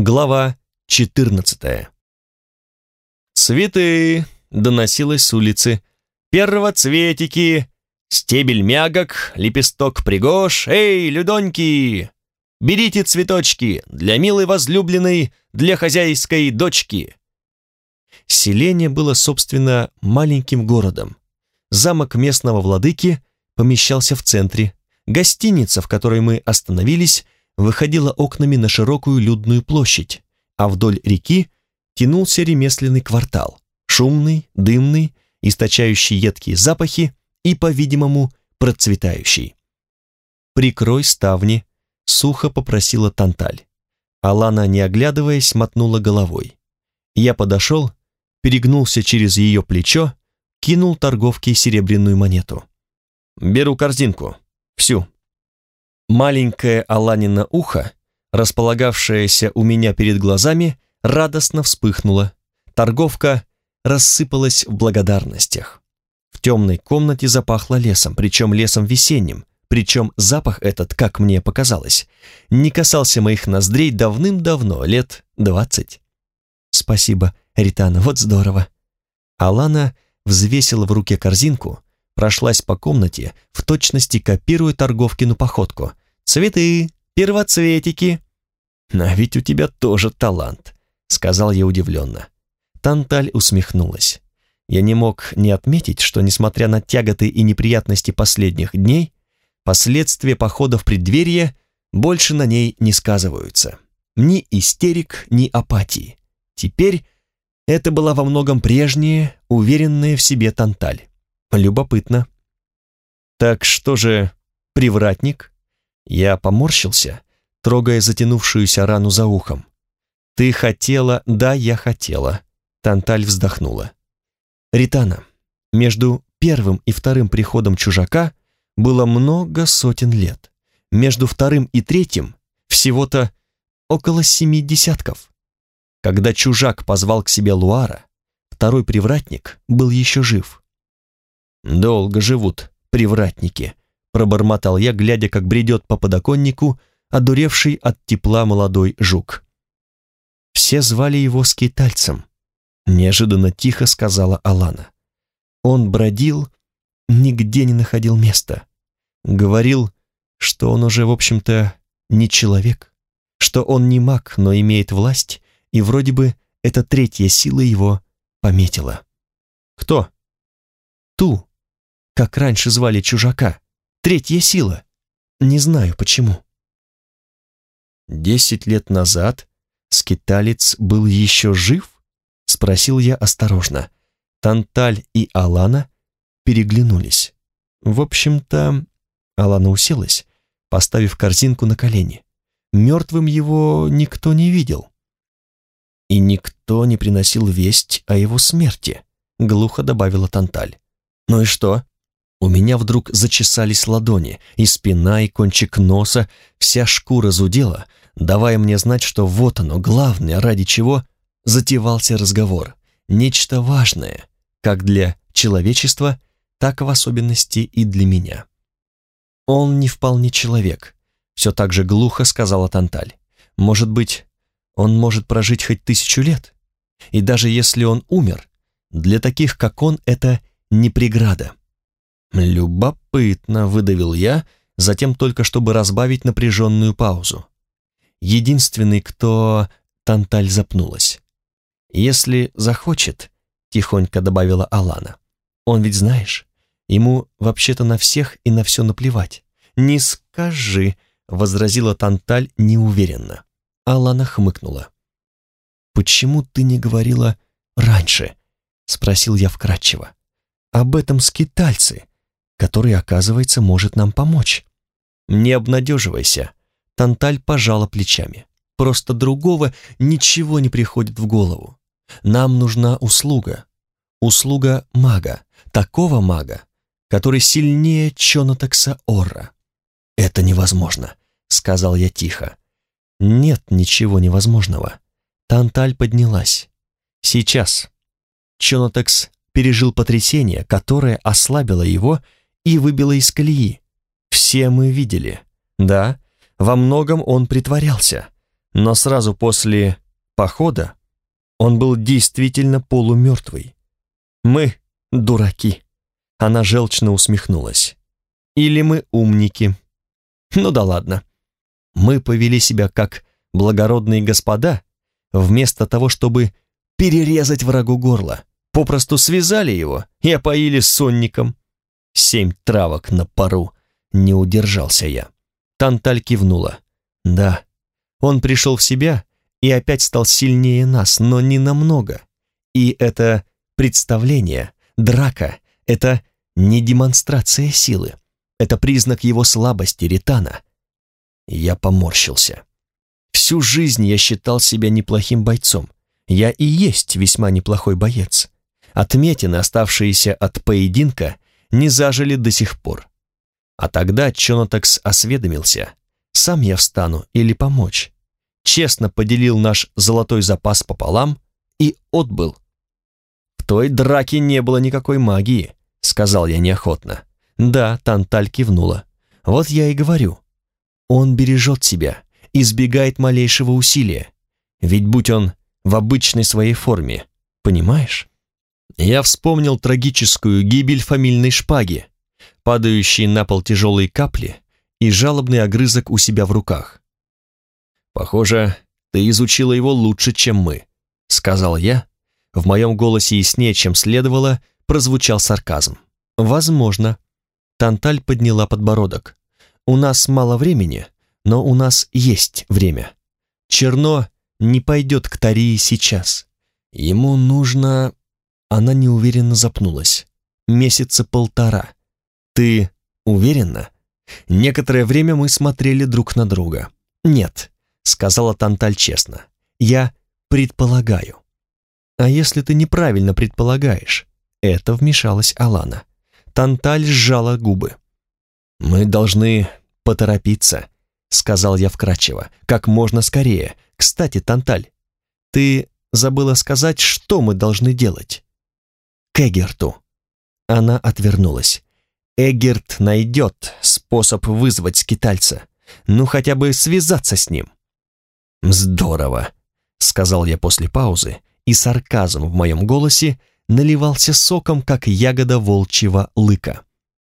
Глава 14. «Цветы!» — доносилось с улицы. «Первоцветики! Стебель мягок, лепесток пригож! Эй, людоньки! Берите цветочки для милой возлюбленной, для хозяйской дочки!» Селение было, собственно, маленьким городом. Замок местного владыки помещался в центре. Гостиница, в которой мы остановились, выходила окнами на широкую людную площадь, а вдоль реки тянулся ремесленный квартал, шумный, дымный, источающий едкие запахи и, по-видимому, процветающий. «Прикрой ставни», — сухо попросила Танталь. Алана, не оглядываясь, мотнула головой. Я подошел, перегнулся через ее плечо, кинул торговке серебряную монету. «Беру корзинку. Всю». Маленькое Аланино ухо, располагавшееся у меня перед глазами, радостно вспыхнуло. Торговка рассыпалась в благодарностях. В темной комнате запахло лесом, причем лесом весенним, причем запах этот, как мне показалось, не касался моих ноздрей давным-давно, лет 20. «Спасибо, Ритана, вот здорово». Алана взвесила в руке корзинку, прошлась по комнате, в точности копируя торговкину походку. «Цветы, первоцветики!» «А ведь у тебя тоже талант», — сказал я удивленно. Танталь усмехнулась. Я не мог не отметить, что, несмотря на тяготы и неприятности последних дней, последствия похода в преддверие больше на ней не сказываются. Ни истерик, ни апатии. Теперь это была во многом прежняя, уверенная в себе Танталь. Любопытно. «Так что же, привратник?» Я поморщился, трогая затянувшуюся рану за ухом. «Ты хотела...» «Да, я хотела». Танталь вздохнула. «Ритана, между первым и вторым приходом чужака было много сотен лет. Между вторым и третьим всего-то около 7 десятков. Когда чужак позвал к себе Луара, второй привратник был еще жив». «Долго живут привратники», — пробормотал я, глядя, как бредет по подоконнику одуревший от тепла молодой жук. «Все звали его скитальцем», — неожиданно тихо сказала Алана. «Он бродил, нигде не находил места. Говорил, что он уже, в общем-то, не человек, что он не маг, но имеет власть, и вроде бы эта третья сила его пометила». «Кто?» «Ту, как раньше звали чужака. Третья сила. Не знаю, почему». 10 лет назад скиталец был еще жив? Спросил я осторожно. Танталь и Алана переглянулись. В общем-то, Алана уселась, поставив корзинку на колени. Мертвым его никто не видел. И никто не приносил весть о его смерти, глухо добавила Танталь. Ну и что? У меня вдруг зачесались ладони, и спина, и кончик носа, вся шкура зудела, давая мне знать, что вот оно, главное, ради чего затевался разговор. Нечто важное, как для человечества, так в особенности и для меня. «Он не вполне человек», — все так же глухо сказала Танталь. «Может быть, он может прожить хоть 1000 лет? И даже если он умер, для таких, как он, это не преграда». «Любопытно», — выдавил я, затем только чтобы разбавить напряженную паузу. «Единственный, кто...» — Танталь запнулась. «Если захочет», — тихонько добавила Алана. «Он ведь, знаешь, ему вообще-то на всех и на все наплевать». «Не скажи», — возразила Танталь неуверенно. Алана хмыкнула. «Почему ты не говорила раньше?» — спросил я вкратчиво. «Об этом скитальце, который, оказывается, может нам помочь». «Не обнадеживайся», — Танталь пожала плечами. «Просто другого ничего не приходит в голову. Нам нужна услуга. Услуга мага, такого мага, который сильнее Чонотекса Орра». «Это невозможно», — сказал я тихо. «Нет ничего невозможного». Танталь поднялась. «Сейчас». Чонотекс пережил потрясение, которое ослабило его и выбило из колеи. Все мы видели. Да, во многом он притворялся, Но сразу после похода он был действительно полумертвый. Мы дураки. Она желчно усмехнулась. Или мы умники. Ну да ладно. Мы повели себя как благородные господа, вместо того, чтобы перерезать врагу горло. Попросту связали его и опоили сонником. 7 травок на пару. Не удержался я. Танталь кивнула. Да, он пришел в себя и опять стал сильнее нас, но не намного. И это представление, драка, это не демонстрация силы. Это признак его слабости, Ритана. Я поморщился. Всю жизнь я считал себя неплохим бойцом. Я и есть весьма неплохой боец. Отметины, оставшиеся от поединка, не зажили до сих пор. А тогда Чонотакс осведомился, сам я встану или помочь. Честно поделил наш золотой запас пополам и отбыл. «В той драке не было никакой магии», — сказал я неохотно. «Да», — Танталь кивнула. «Вот я и говорю. Он бережет себя, избегает малейшего усилия. Ведь будь он в обычной своей форме, понимаешь?» Я вспомнил трагическую гибель фамильной шпаги, падающие на пол тяжелые капли и жалобный огрызок у себя в руках. «Похоже, ты изучила его лучше, чем мы», — сказал я. В моем голосе яснее, чем следовало, прозвучал сарказм. «Возможно». Танталь подняла подбородок. «У нас мало времени, но у нас есть время. Черно не пойдет к Тарии сейчас. Ему нужно...» Она неуверенно запнулась. «Месяца 1.5. Ты уверена?» Некоторое время мы смотрели друг на друга. «Нет», — сказала Танталь честно, — «я предполагаю». «А если ты неправильно предполагаешь?» Это вмешалась Алана. Танталь сжала губы. «Мы должны поторопиться», — сказал я вкратчиво, — «как можно скорее. Кстати, Танталь, ты забыла сказать, что мы должны делать?» «К Эгерту». Она отвернулась. «Эгерт найдет способ вызвать скитальца. Ну, хотя бы связаться с ним». «Здорово», — сказал я после паузы, и сарказм в моем голосе наливался соком, как ягода волчьего лыка.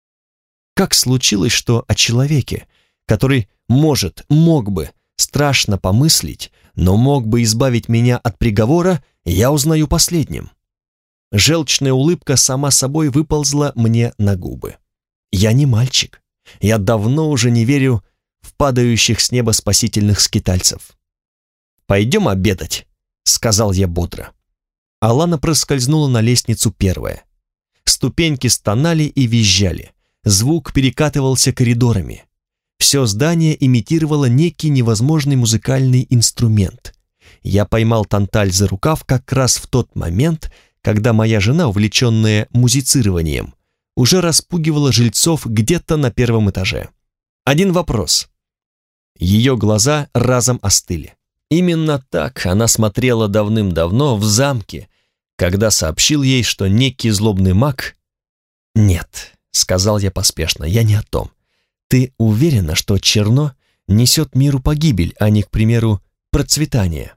Как случилось, что о человеке, который мог бы страшно помыслить, но мог бы избавить меня от приговора, я узнаю последним? Желчная улыбка сама собой выползла мне на губы. Я не мальчик. Я давно уже не верю в падающих с неба спасительных скитальцев. «Пойдем обедать», — сказал я бодро. Алана проскользнула на лестницу первая. Ступеньки стонали и визжали. Звук перекатывался коридорами. Все здание имитировало некий невозможный музыкальный инструмент. Я поймал Танталь за рукав как раз в тот момент, когда моя жена, увлеченная музицированием, уже распугивала жильцов где-то на 1 этаже. Один вопрос. Ее глаза разом остыли. Именно так она смотрела давным-давно в замке, когда сообщил ей, что некий злобный маг... «Нет», — сказал я поспешно, — «я не о том. Ты уверена, что Черно несет миру погибель, а не, к примеру, процветание?»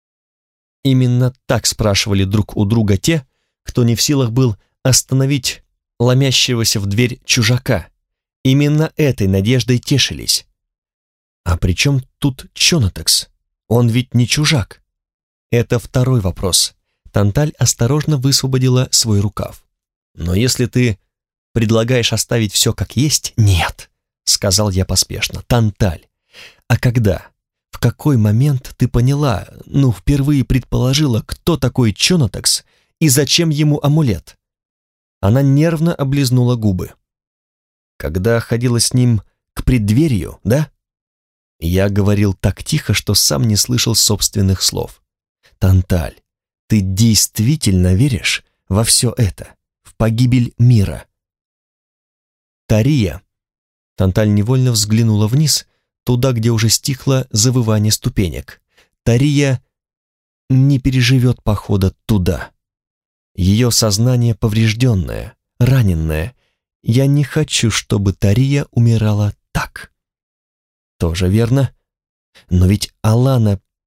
Именно так спрашивали друг у друга те, кто не в силах был остановить ломящегося в дверь чужака. Именно этой надеждой тешились. А при чем тут Чонотакс? Он ведь не чужак. Это второй вопрос. Танталь осторожно высвободила свой рукав. Но если ты предлагаешь оставить все как есть... Нет, сказал я поспешно. Танталь, а когда? В какой момент ты поняла, впервые предположила, кто такой Чонотакс и зачем ему амулет? Она нервно облизнула губы. Когда ходила с ним к преддверию, да? Я говорил так тихо, что сам не слышал собственных слов. Танталь, ты действительно веришь во все это, в погибель мира? Тария. Танталь невольно взглянула вниз, туда, где уже стихло завывание ступенек. Тария не переживет похода туда. Ее сознание поврежденное, раненное. Я не хочу, чтобы Тария умирала так. Тоже верно. Но ведь Алана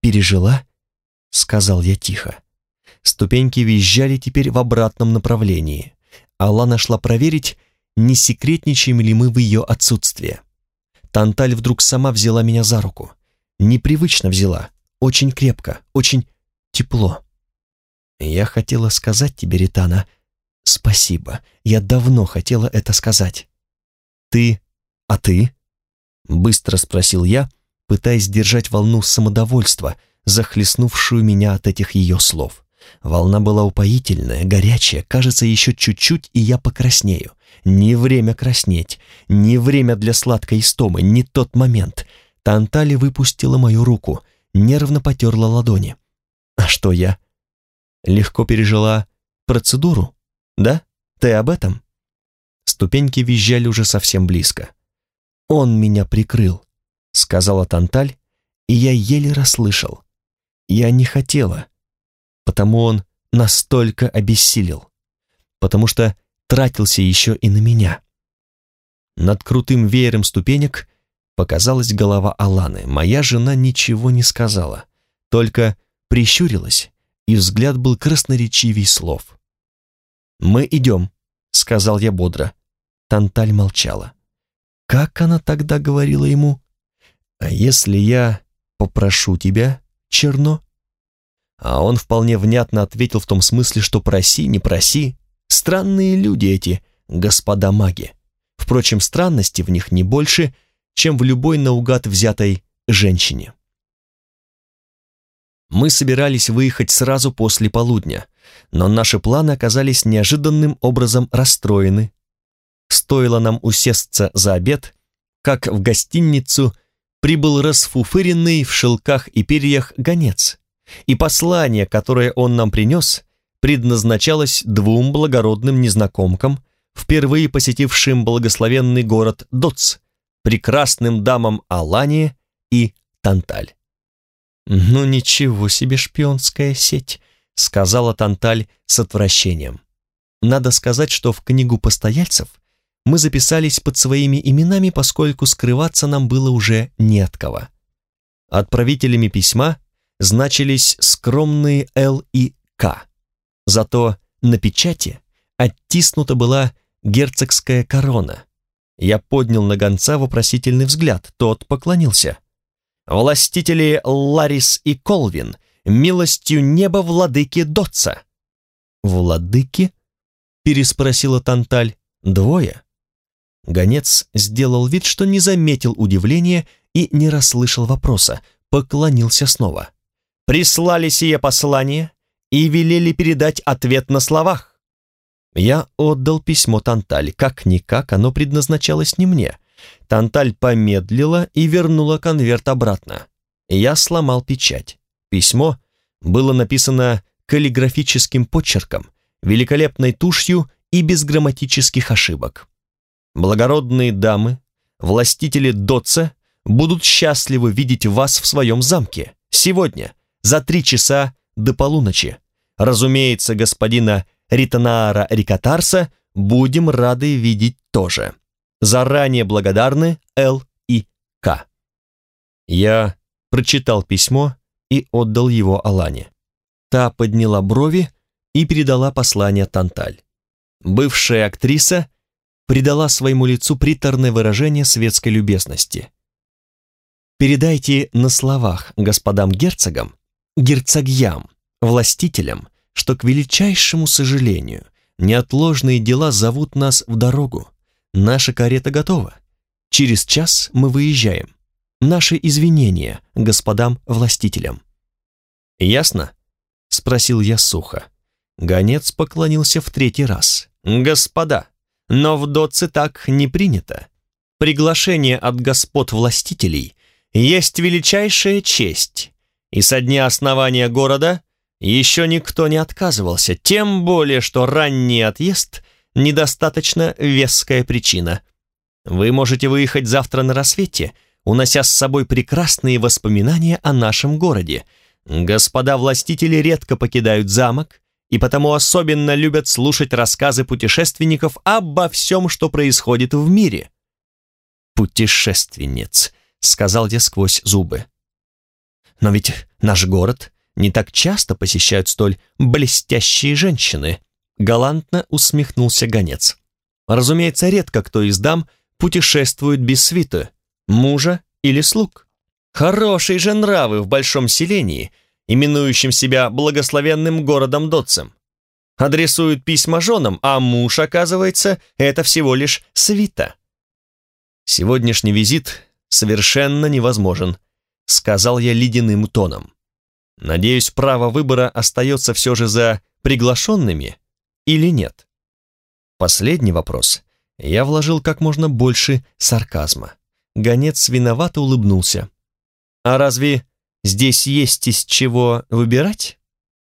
пережила?» — сказал я тихо. Ступеньки визжали теперь в обратном направлении. Алла нашла проверить, не секретничаем ли мы в ее отсутствие. Танталь вдруг сама взяла меня за руку. Непривычно взяла, очень крепко, очень тепло. «Я хотела сказать тебе, Ритана, спасибо. Я давно хотела это сказать». А ты?» — быстро спросил я, пытаясь сдержать волну самодовольства, захлестнувшую меня от этих ее слов. Волна была упоительная, горячая, кажется, еще чуть-чуть, и я покраснею. Не время краснеть, не время для сладкой истомы, не тот момент. Тантали выпустила мою руку, нервно потерла ладони. «А что я? Легко пережила процедуру? Да? Ты об этом?» Ступеньки визжали уже совсем близко. «Он меня прикрыл», — сказала Танталь, и я еле расслышал. «Я не хотела, потому он настолько обессилел, потому что тратился еще и на меня». Над крутым веером ступенек показалась голова Аланы. Моя жена ничего не сказала, только прищурилась, и взгляд был красноречивей слов. «Мы идем», — сказал я бодро. Танталь молчала. Как она тогда говорила ему? «А если я попрошу тебя, Черно?» А он вполне внятно ответил в том смысле, что проси, не проси. Странные люди эти, господа маги. Впрочем, странности в них не больше, чем в любой наугад взятой женщине. Мы собирались выехать сразу после полудня, но наши планы оказались неожиданным образом расстроены. Стоило нам усесться за обед, как в гостиницу прибыл расфуфыренный в шелках и перьях гонец, и послание, которое он нам принес, предназначалось двум благородным незнакомкам, впервые посетившим благословенный город Доц, прекрасным дамам Алане и Танталь. «Ну ничего себе шпионская сеть», — сказала Танталь с отвращением. Надо сказать, что в книгу постояльцев мы записались под своими именами, поскольку скрываться нам было уже не от кого. Отправителями письма значились скромные Л и К. Зато на печати оттиснута была герцогская корона. Я поднял на гонца вопросительный взгляд, тот поклонился. «Властители Ларис и Колвин, милостью неба владыки Дотца». «Владыки?» — переспросила Танталь. «Двое?» Гонец сделал вид, что не заметил удивления и не расслышал вопроса, поклонился снова. «Прислали сие послание и велели передать ответ на словах». Я отдал письмо Танталь, как-никак оно предназначалось не мне. Танталь помедлила и вернула конверт обратно. Я сломал печать. Письмо было написано каллиграфическим почерком, великолепной тушью и без грамматических ошибок. «Благородные дамы, властители Дотца, будут счастливы видеть вас в своем замке сегодня, за 3 часа до полуночи. Разумеется, господина Ританаара Рикатарса будем рады видеть тоже. Заранее благодарны Л и К». Я прочитал письмо и отдал его Алане. Та подняла брови и передала послание Танталь. Бывшая актриса придала своему лицу приторное выражение светской любезности. «Передайте на словах господам герцогам, герцогьям, властителям, что, к величайшему сожалению, неотложные дела зовут нас в дорогу. Наша карета готова. Через час мы выезжаем. Наши извинения господам властителям». «Ясно?» — спросил я сухо. Гонец поклонился в 3-й раз. «Господа, но в Дотце так не принято. Приглашение от господ властителей есть величайшая честь, и со дня основания города еще никто не отказывался, тем более, что ранний отъезд – недостаточно веская причина. Вы можете выехать завтра на рассвете, унося с собой прекрасные воспоминания о нашем городе. Господа властители редко покидают замок, и потому особенно любят слушать рассказы путешественников обо всем, что происходит в мире». «Путешественниц», — сказал я сквозь зубы. Но ведь наш город не так часто посещают столь блестящие женщины», галантно усмехнулся гонец. «Разумеется, редко кто из дам путешествует без свиты, мужа или слуг. Хорошие же нравы в большом селении, именующем себя благословенным городом Дотцем. Адресуют письма женам, а муж, оказывается, это всего лишь свита». «Сегодняшний визит совершенно невозможен», сказал я ледяным тоном. «Надеюсь, право выбора остается все же за приглашенными или нет?» Последний вопрос я вложил как можно больше сарказма. Гонец виновато улыбнулся. «А разве здесь есть из чего выбирать?»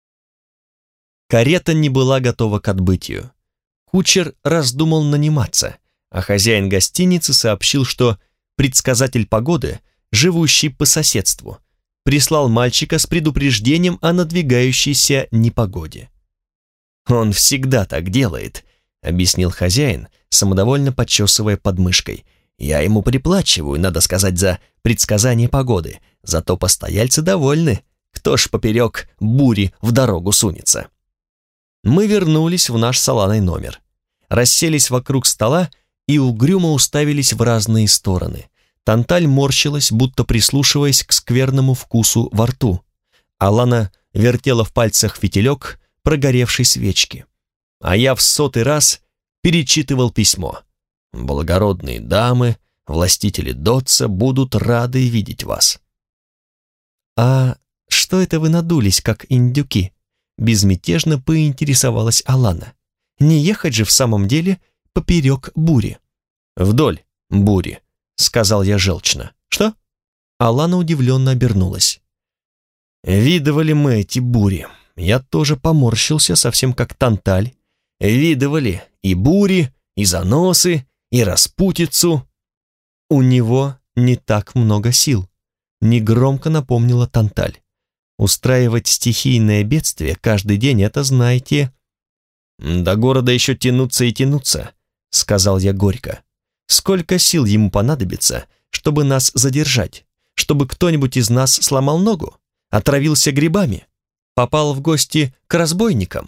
Карета не была готова к отбытию. Кучер раздумал наниматься, а хозяин гостиницы сообщил, что предсказатель погоды, живущий по соседству, прислал мальчика с предупреждением о надвигающейся непогоде. «Он всегда так делает», — объяснил хозяин, самодовольно почесывая подмышкой. «Я ему приплачиваю, надо сказать, за предсказание погоды, зато постояльцы довольны. Кто ж поперек бури в дорогу сунется?» Мы вернулись в наш салонный номер, расселись вокруг стола и угрюмо уставились в разные стороны. Танталь морщилась, будто прислушиваясь к скверному вкусу во рту. Алана вертела в пальцах фитилек прогоревшей свечки. А я в 100-й раз перечитывал письмо. «Благородные дамы, властители Дотца будут рады видеть вас». «А что это вы надулись, как индюки?» Безмятежно поинтересовалась Алана. «Не ехать же в самом деле поперек бури». «Вдоль бури», — сказал я желчно. «Что?» Алана удивленно обернулась. «Видывали мы эти бури. Я тоже поморщился, совсем как Танталь. Видывали и бури, и заносы, и распутицу». «У него не так много сил», — негромко напомнила Танталь. «Устраивать стихийное бедствие каждый день — это, знаете...» «До города еще тянуться и тянуться», — сказал я горько. «Сколько сил ему понадобится, чтобы нас задержать? Чтобы кто-нибудь из нас сломал ногу? Отравился грибами? Попал в гости к разбойникам?»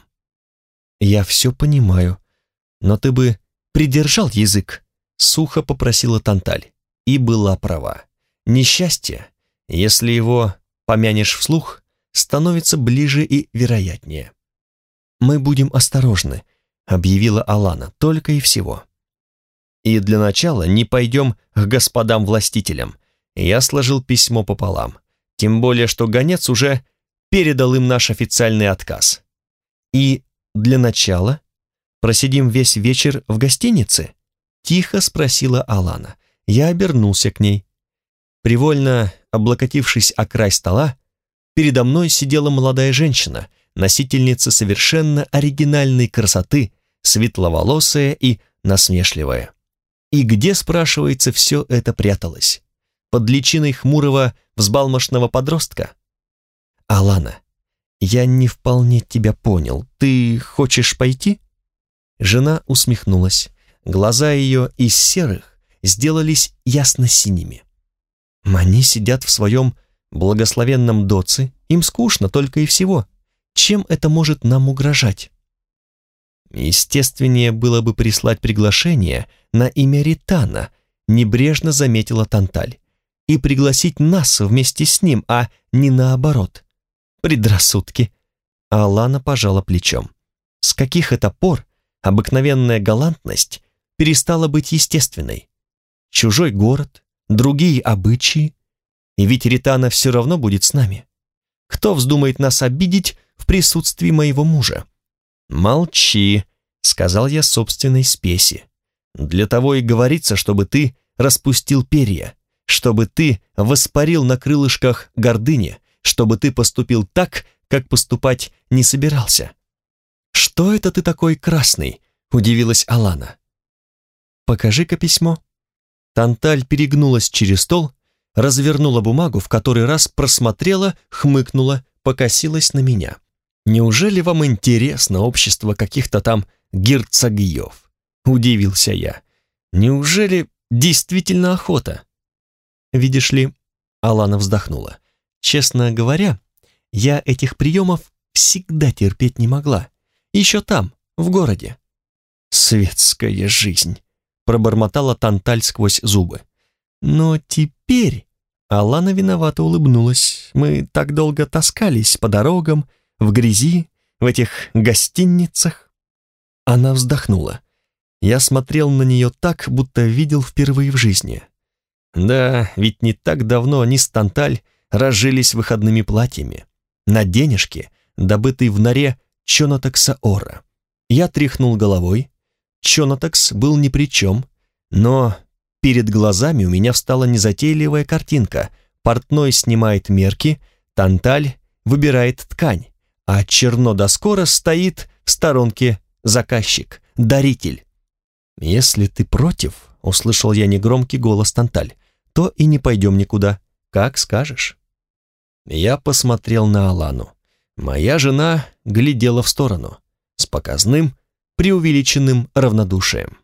«Я все понимаю, но ты бы придержал язык», — сухо попросила Танталь. И была права. Несчастье, если его помянешь вслух, становится ближе и вероятнее. «Мы будем осторожны», — объявила Алана, — «только и всего». «И для начала не пойдем к господам-властителям». Я сложил письмо пополам, тем более, что гонец уже передал им наш официальный отказ. «И для начала просидим весь вечер в гостинице?» — тихо спросила Алана. Я обернулся к ней. Привольно облокотившись о край стола, передо мной сидела молодая женщина, носительница совершенно оригинальной красоты, светловолосая и насмешливая. И где, спрашивается, все это пряталось? Под личиной хмурого, взбалмошного подростка? «Алана, я не вполне тебя понял. Ты хочешь пойти?» Жена усмехнулась. Глаза ее из серых сделались ясно-синими. «Они сидят в своем благословенном Дотце, им скучно только и всего. Чем это может нам угрожать?» «Естественнее было бы прислать приглашение на имя Ритана», небрежно заметила Танталь, «и пригласить нас вместе с ним, а не наоборот. Предрассудки». А Алана пожала плечом. «С каких это пор обыкновенная галантность перестала быть естественной? Чужой город, другие обычаи, и ведь Ритана все равно будет с нами. Кто вздумает нас обидеть в присутствии моего мужа?» «Молчи», — сказал я собственной спеси. «Для того и говорится, чтобы ты распустил перья, чтобы ты воспарил на крылышках гордыни, чтобы ты поступил так, как поступать не собирался». «Что это ты такой красный?» — удивилась Алана. «Покажи-ка письмо». Танталь перегнулась через стол, развернула бумагу, в который раз просмотрела, хмыкнула, покосилась на меня. «Неужели вам интересно общество каких-то там герцогьев?» — удивился я. «Неужели действительно охота?» «Видишь ли...» — Алана вздохнула. Честно говоря, я этих приемов всегда терпеть не могла. Еще там, в городе. «Светская жизнь», — пробормотала Танталь сквозь зубы. «Но теперь...» Алана виновато улыбнулась. «Мы так долго таскались по дорогам, в грязи, в этих гостиницах». Она вздохнула. Я смотрел на нее так, будто видел впервые в жизни. Да, ведь не так давно они с Танталь разжились выходными платьями. На денежки, добытые в норе Чонатакса Ора. Я тряхнул головой. Чонатакс был ни при чем, но перед глазами у меня встала незатейливая картинка. Портной снимает мерки, Танталь выбирает ткань, а Чернодоскора стоит в сторонке заказчик, даритель. «Если ты против», — услышал я негромкий голос Танталь, «то и не пойдем никуда, как скажешь». Я посмотрел на Алану. Моя жена глядела в сторону с показным, преувеличенным равнодушием.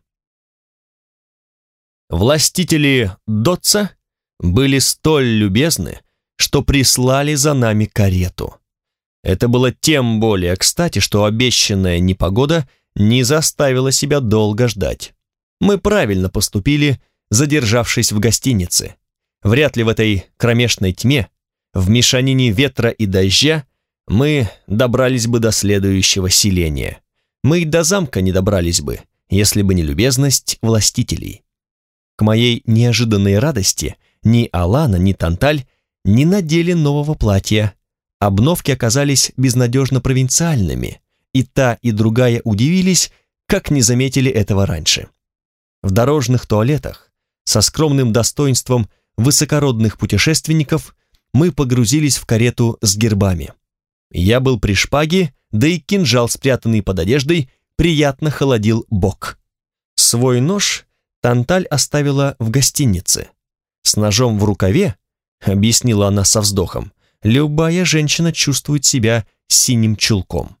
Властители Дотса были столь любезны, что прислали за нами карету. Это было тем более кстати, что обещанная непогода не заставила себя долго ждать. Мы правильно поступили, задержавшись в гостинице. Вряд ли в этой кромешной тьме, в мешанине ветра и дождя, мы добрались бы до следующего селения. Мы и до замка не добрались бы, если бы не любезность властителей. К моей неожиданной радости ни Алана, ни Танталь не надели нового платья. Обновки оказались безнадежно провинциальными, и та, и другая удивились, как не заметили этого раньше. В дорожных туалетах, со скромным достоинством высокородных путешественников, мы погрузились в карету с гербами. Я был при шпаге, да и кинжал, спрятанный под одеждой, приятно холодил бок. Свой нож Танталь оставила в гостинице. С ножом в рукаве, объяснила она со вздохом, любая женщина чувствует себя синим чулком.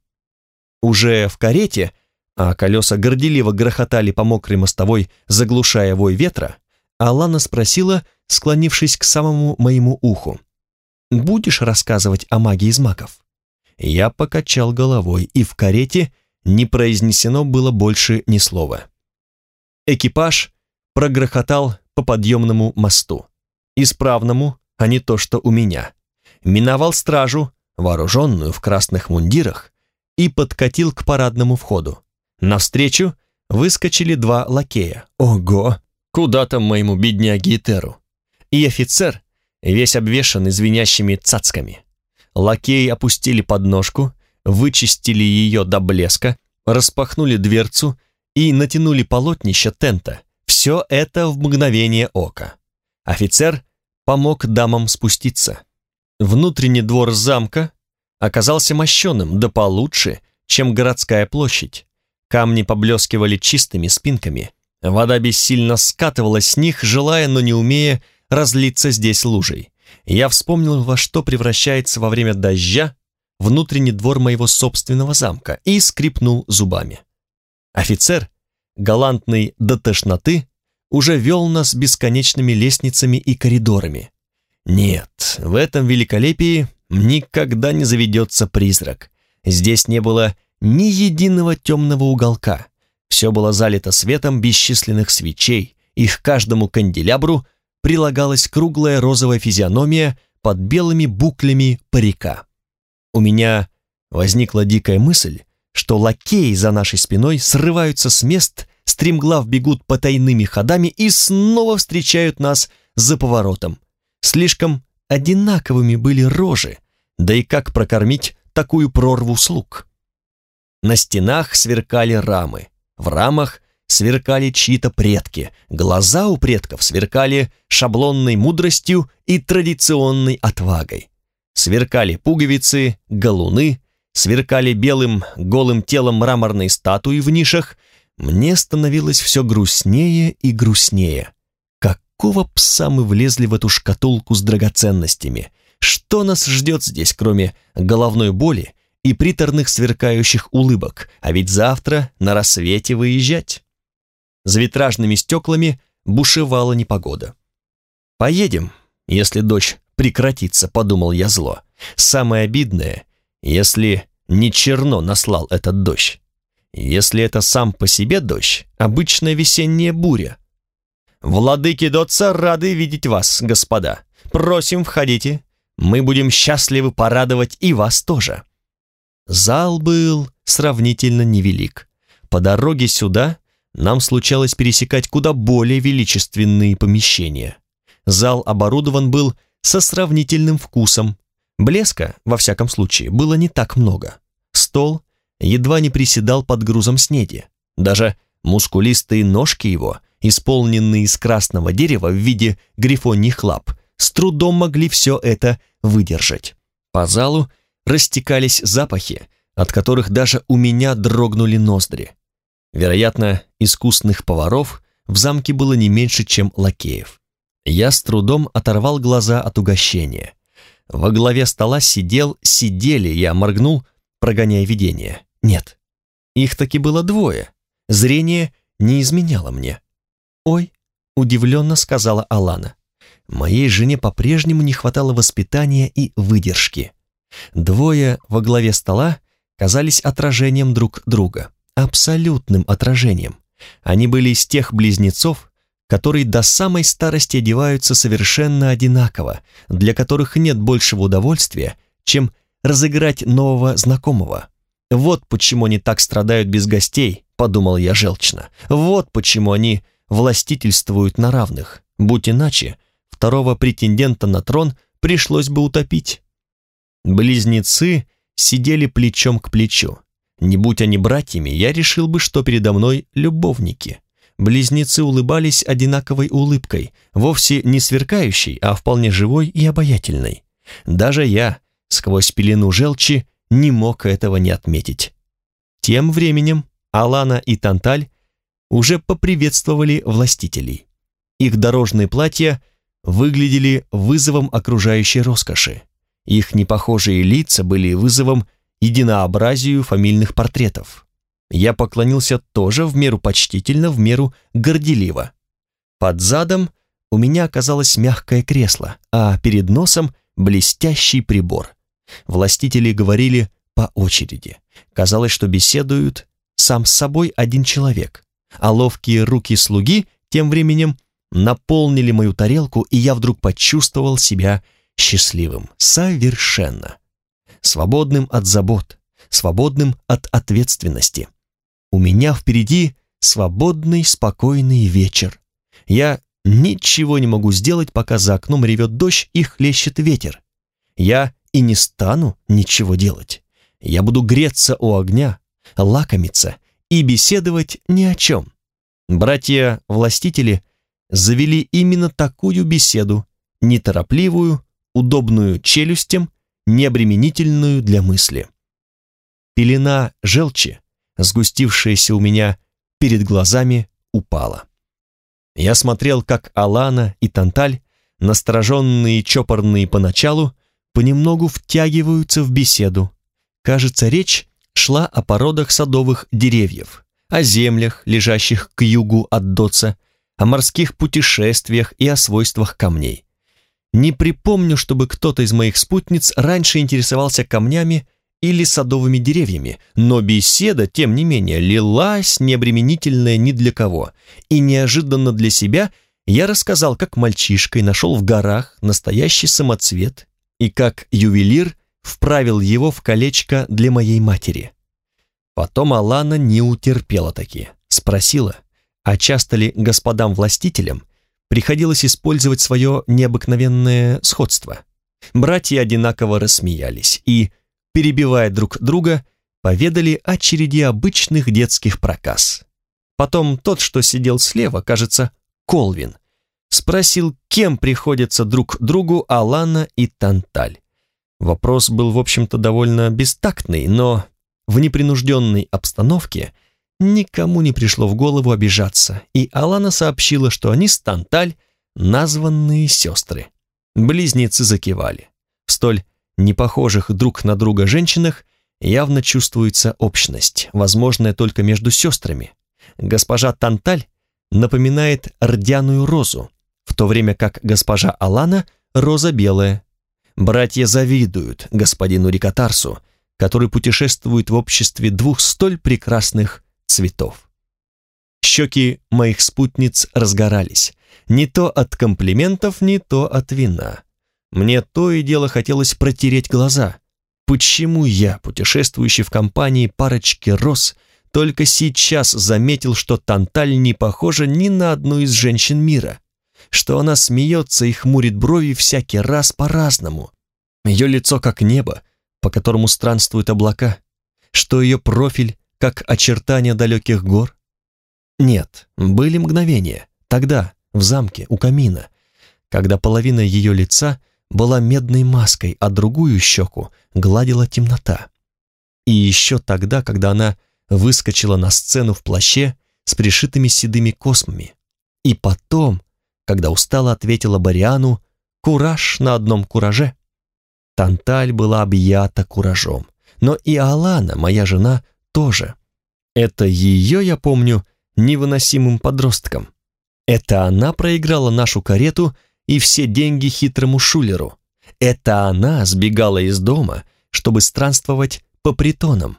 Уже в карете, а колеса горделиво грохотали по мокрой мостовой, заглушая вой ветра, Алана спросила, склонившись к самому моему уху: «Будешь рассказывать о магии из магов?» Я покачал головой, и в карете не произнесено было больше ни слова. Экипаж прогрохотал по подъемному мосту, исправному, а не то, что у меня. Миновал стражу, вооруженную в красных мундирах, и подкатил к парадному входу. Навстречу выскочили два лакея. Ого! Куда там моему бедняге Итеру? И офицер, весь обвешанный звенящими цацками. Лакеи опустили подножку, вычистили ее до блеска, распахнули дверцу и натянули полотнище тента. Все это в мгновение ока. Офицер помог дамам спуститься. Внутренний двор замка оказался мощеным, да получше, чем городская площадь. Камни поблескивали чистыми спинками. Вода бессильно скатывалась с них, желая, но не умея, разлиться здесь лужей. Я вспомнил, во что превращается во время дождя внутренний двор моего собственного замка, и скрипнул зубами. Офицер, галантный до тошноты, уже вел нас бесконечными лестницами и коридорами. Нет, в этом великолепии никогда не заведется призрак. Здесь не было ни единого темного уголка. Все было залито светом бесчисленных свечей, и к каждому канделябру прилагалась круглая розовая физиономия под белыми буклями парика. У меня возникла дикая мысль, что лакеи за нашей спиной срываются с мест, стремглав бегут потайными ходами и снова встречают нас за поворотом. Слишком одинаковыми были рожи, да и как прокормить такую прорву слуг? На стенах сверкали рамы, в рамах сверкали чьи-то предки, глаза у предков сверкали шаблонной мудростью и традиционной отвагой. Сверкали пуговицы, галуны, сверкали белым голым телом мраморной статуи в нишах. Мне становилось все грустнее и грустнее. Какого пса мы влезли в эту шкатулку с драгоценностями? Что нас ждет здесь, кроме головной боли и приторных сверкающих улыбок? А ведь завтра на рассвете выезжать. За витражными стеклами бушевала непогода. «Поедем, если дочь прекратиться, подумал я зло. Самое обидное, если не Черно наслал этот дождь. Если это сам по себе дождь, обычная весенняя буря. Владыки Дотса рады видеть вас, господа. Просим, входите. Мы будем счастливы порадовать и вас тоже. Зал был сравнительно невелик. По дороге сюда нам случалось пересекать куда более величественные помещения. Зал оборудован был со сравнительным вкусом. Блеска, во всяком случае, было не так много. Стол едва не приседал под грузом снеди. Даже мускулистые ножки его, исполненные из красного дерева в виде грифоньих лап, с трудом могли все это выдержать. По залу растекались запахи, от которых даже у меня дрогнули ноздри. Вероятно, искусных поваров в замке было не меньше, чем лакеев. Я с трудом оторвал глаза от угощения. Во главе стола сидели, я моргнул, прогоняя видение. Нет, их таки было двое. Зрение не изменяло мне. «Ой», — удивленно сказала Алана. Моей жене по-прежнему не хватало воспитания и выдержки. Двое во главе стола казались отражением друг друга, абсолютным отражением. Они были из тех близнецов, которые до самой старости одеваются совершенно одинаково, для которых нет большего удовольствия, чем разыграть нового знакомого. Вот почему они так страдают без гостей, подумал я желчно. Вот почему они властительствуют на равных. Будь иначе, второго претендента на трон пришлось бы утопить. Близнецы сидели плечом к плечу. Не будь они братьями, я решил бы, что передо мной любовники. Близнецы улыбались одинаковой улыбкой, вовсе не сверкающей, а вполне живой и обаятельной. Даже я, сквозь пелену желчи, не мог этого не отметить. Тем временем Алана и Танталь уже поприветствовали властителей. Их дорожные платья выглядели вызовом окружающей роскоши. Их непохожие лица были вызовом единообразию фамильных портретов. Я поклонился тоже в меру почтительно, в меру горделиво. Под задом у меня оказалось мягкое кресло, а перед носом блестящий прибор. Властители говорили по очереди. Казалось, что беседуют сам с собой один человек, а ловкие руки слуги тем временем наполнили мою тарелку, и я вдруг почувствовал себя счастливым, совершенно. Свободным от забот, свободным от ответственности. У меня впереди свободный, спокойный вечер. Я ничего не могу сделать, пока за окном ревет дождь и хлещет ветер. Я и не стану ничего делать. Я буду греться у огня, лакомиться и беседовать ни о чем. Братья-властители завели именно такую беседу, неторопливую, удобную челюстям, необременительную для мысли. Пелена желчи, сгустившаяся у меня перед глазами, упала. Я смотрел, как Алана и Танталь, настороженные и чопорные поначалу, понемногу втягиваются в беседу. Кажется, речь шла о породах садовых деревьев, о землях, лежащих к югу от Дотса, о морских путешествиях и о свойствах камней. Не припомню, чтобы кто-то из моих спутниц раньше интересовался камнями или садовыми деревьями, но беседа, тем не менее, лилась необременительная ни для кого, и неожиданно для себя я рассказал, как мальчишкой нашел в горах настоящий самоцвет и как ювелир вправил его в колечко для моей матери. Потом Алана не утерпела таки, спросила, а часто ли господам-властителям приходилось использовать свое необыкновенное сходство. Братья одинаково рассмеялись и, перебивая друг друга, поведали о череде обычных детских проказ. Потом тот, что сидел слева, кажется, Колвин, спросил, кем приходятся друг другу Алана и Танталь. Вопрос был, в общем-то, довольно бестактный, но в непринужденной обстановке никому не пришло в голову обижаться, и Алана сообщила, что они с Танталь названные сестры. Близнецы закивали. В столь непохожих друг на друга женщинах явно чувствуется общность, возможная только между сестрами. Госпожа Танталь напоминает рдяную розу, в то время как госпожа Алана — роза белая, Братья завидуют господину Рикотарсу, который путешествует в обществе двух столь прекрасных цветов. Щеки моих спутниц разгорались, не то от комплиментов, не то от вина. Мне то и дело хотелось протереть глаза. Почему я, путешествующий в компании парочки роз, только сейчас заметил, что Танталь не похожа ни на одну из женщин мира, что она смеется и хмурит брови всякий раз по-разному. Ее лицо как небо, по которому странствуют облака, что ее профиль как очертания далеких гор. Нет, были мгновения, тогда, в замке, у камина, когда половина ее лица была медной маской, а другую щеку гладила темнота. И еще тогда, когда она выскочила на сцену в плаще с пришитыми седыми космами. И потом, когда устало ответила Бориану «Кураж на одном кураже». Танталь была объята куражом, но и Алана, моя жена, тоже. Это ее я помню невыносимым подростком. Это она проиграла нашу карету и все деньги хитрому шулеру. Это она сбегала из дома, чтобы странствовать по притонам.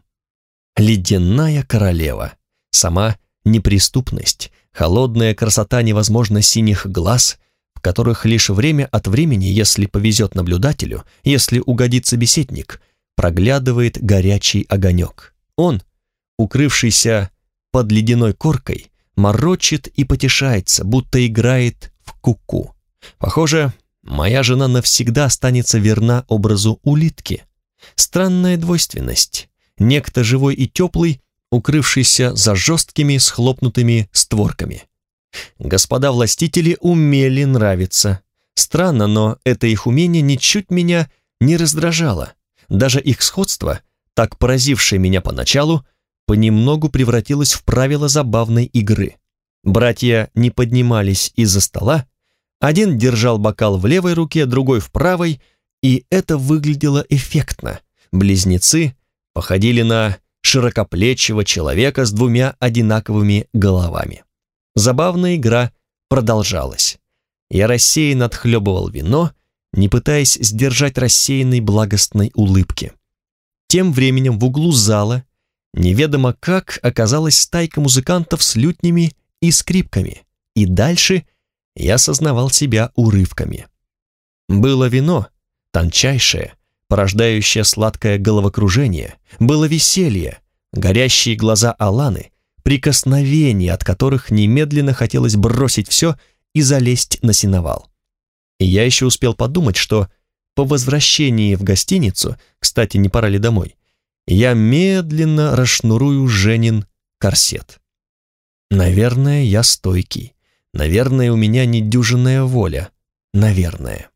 Ледяная королева, сама неприступность, холодная красота невозможно синих глаз, в которых лишь время от времени, если повезет наблюдателю, если угодит собеседник, проглядывает горячий огонек. Он, укрывшийся под ледяной коркой, морочит и потешается, будто играет в куку. Похоже, моя жена навсегда останется верна образу улитки. Странная двойственность. Некто живой и теплый, укрывшийся за жесткими схлопнутыми створками. Господа властители умели нравиться. Странно, но это их умение ничуть меня не раздражало. Даже их сходство, так поразившее меня поначалу, понемногу превратилось в правило забавной игры. Братья не поднимались из-за стола, один держал бокал в левой руке, другой в правой, и это выглядело эффектно. Близнецы походили на широкоплечего человека с двумя одинаковыми головами. Забавная игра продолжалась. Я рассеянно отхлебывал вино, не пытаясь сдержать рассеянной благостной улыбки. Тем временем в углу зала, неведомо как, оказалась стайка музыкантов с лютнями и скрипками, и дальше я сознавал себя урывками. Было вино, тончайшее, порождающее сладкое головокружение, было веселье, горящие глаза Аланы, прикосновения, от которых немедленно хотелось бросить все и залезть на сеновал. И я еще успел подумать, что по возвращении в гостиницу, кстати, не пора ли домой, я медленно расшнурую Женин корсет. Наверное, я стойкий. Наверное, у меня недюжинная воля. Наверное.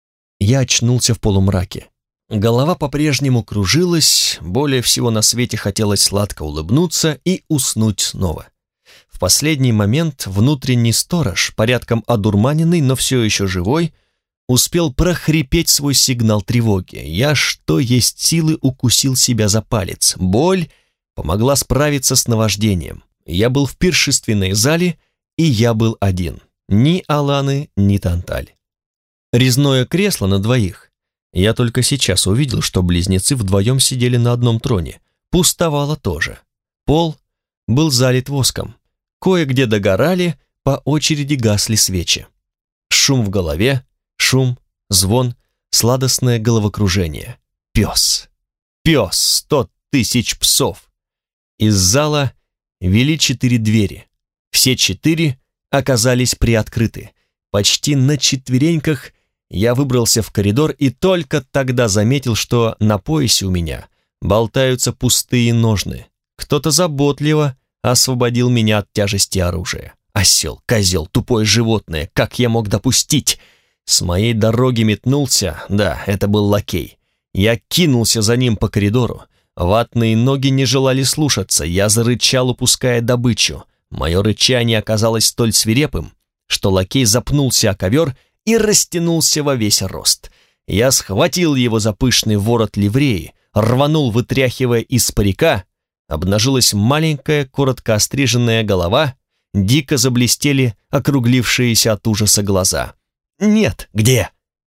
Я очнулся в полумраке. Голова по-прежнему кружилась, более всего на свете хотелось сладко улыбнуться и уснуть снова. В последний момент внутренний сторож, порядком одурманенный, но все еще живой, успел прохрипеть свой сигнал тревоги. Я, что есть силы, укусил себя за палец. Боль помогла справиться с наваждением. Я был в пиршественной зале, и я был один. Ни Аланы, ни Танталь. Резное кресло на двоих. Я только сейчас увидел, что близнецы вдвоем сидели на одном троне. Пустовало тоже. Пол был залит воском. Кое-где догорали, по очереди гасли свечи. Шум в голове, шум, звон, сладостное головокружение. Пес. Пес, 100 000 псов. Из зала вели 4 двери. Все 4 оказались приоткрыты. Почти на четвереньках я выбрался в коридор и только тогда заметил, что на поясе у меня болтаются пустые ножны. Кто-то заботливо освободил меня от тяжести оружия. Осел, козел, тупое животное, как я мог допустить? С моей дороги метнулся, да, это был лакей. Я кинулся за ним по коридору. Ватные ноги не желали слушаться, я зарычал, упуская добычу. Мое рычание оказалось столь свирепым, что лакей запнулся о ковер и растянулся во весь рост. Я схватил его за пышный ворот ливреи, рванул, вытряхивая из парика. Обнажилась маленькая, коротко остриженная голова, дико заблестели округлившиеся от ужаса глаза. «Нет, где?» —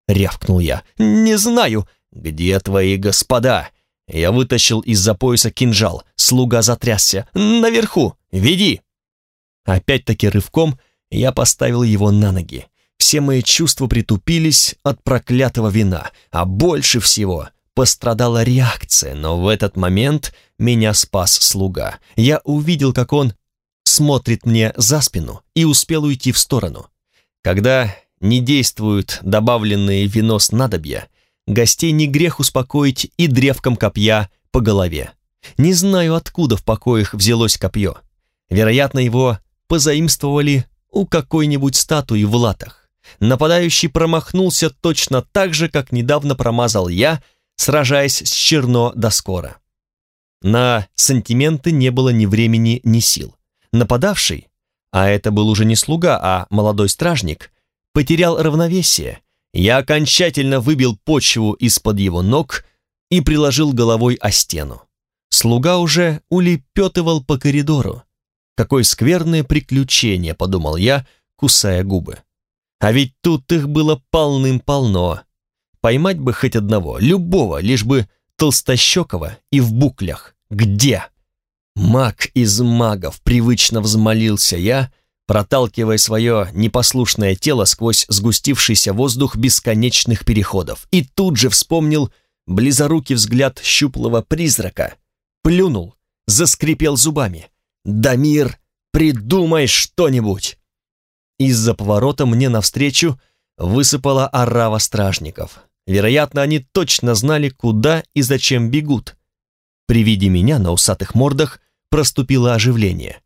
рявкнул я. «Не знаю». «Где твои господа?» Я вытащил из-за пояса кинжал. Слуга затрясся. «Наверху! Веди!» Опять-таки рывком я поставил его на ноги. Все мои чувства притупились от проклятого вина, а больше всего пострадала реакция, но в этот момент меня спас слуга. Я увидел, как он смотрит мне за спину и успел уйти в сторону. Когда не действуют добавленные вино снадобья, гостей не грех успокоить и древком копья по голове. Не знаю, откуда в покоях взялось копье. Вероятно, его позаимствовали у какой-нибудь статуи в латах. Нападающий промахнулся точно так же, как недавно промазал я, сражаясь с Черно до скоро. На сантименты не было ни времени, ни сил. Нападавший, а это был уже не слуга, а молодой стражник, потерял равновесие. Я окончательно выбил почву из-под его ног и приложил головой о стену. Слуга уже улепетывал по коридору. Какое скверное приключение, подумал я, кусая губы. А ведь тут их было полным-полно. Поймать бы хоть одного, любого, лишь бы толстощекого и в буклях. Где? Маг из магов, привычно взмолился я, проталкивая свое непослушное тело сквозь сгустившийся воздух бесконечных переходов, и тут же вспомнил близорукий взгляд щуплого призрака. Плюнул, заскрипел зубами. «Дамир, придумай что-нибудь!» Из-за поворота мне навстречу высыпала орава стражников. Вероятно, они точно знали, куда и зачем бегут. При виде меня на усатых мордах проступило оживление.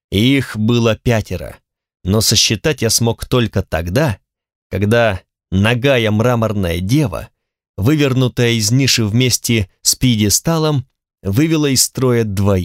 Их было 5, но сосчитать я смог только тогда, когда нагая мраморная дева, вывернутая из ниши вместе с пьедесталом, вывела из строя 2.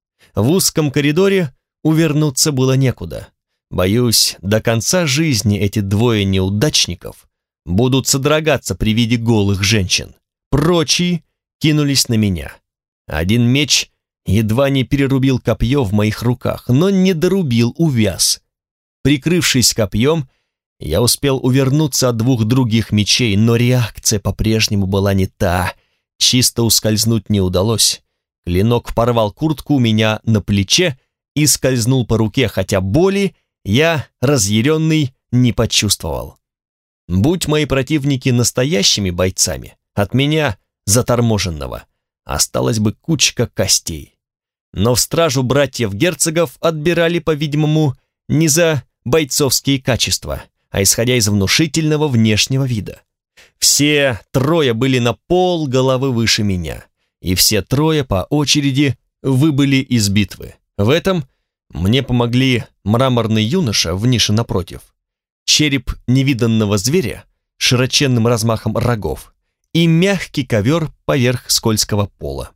В узком коридоре увернуться было некуда. Боюсь, до конца жизни эти 2 неудачников будут содрогаться при виде голых женщин. Прочие кинулись на меня. Один меч едва не перерубил копье в моих руках, но не дорубил, увяз. Прикрывшись копьем, я успел увернуться от 2 других мечей, но реакция по-прежнему была не та. Чисто ускользнуть не удалось. Клинок порвал куртку у меня на плече и скользнул по руке, хотя боли я, разъяренный, не почувствовал. Будь мои противники настоящими бойцами, от меня, заторможенного, осталась бы кучка костей. Но в стражу братьев-герцогов отбирали, по-видимому, не за бойцовские качества, а исходя из внушительного внешнего вида. Все 3 были на полголовы выше меня, и все 3 по очереди выбыли из битвы. В этом мне помогли мраморный юноша в нише напротив, череп невиданного зверя с широченным размахом рогов и мягкий ковер поверх скользкого пола.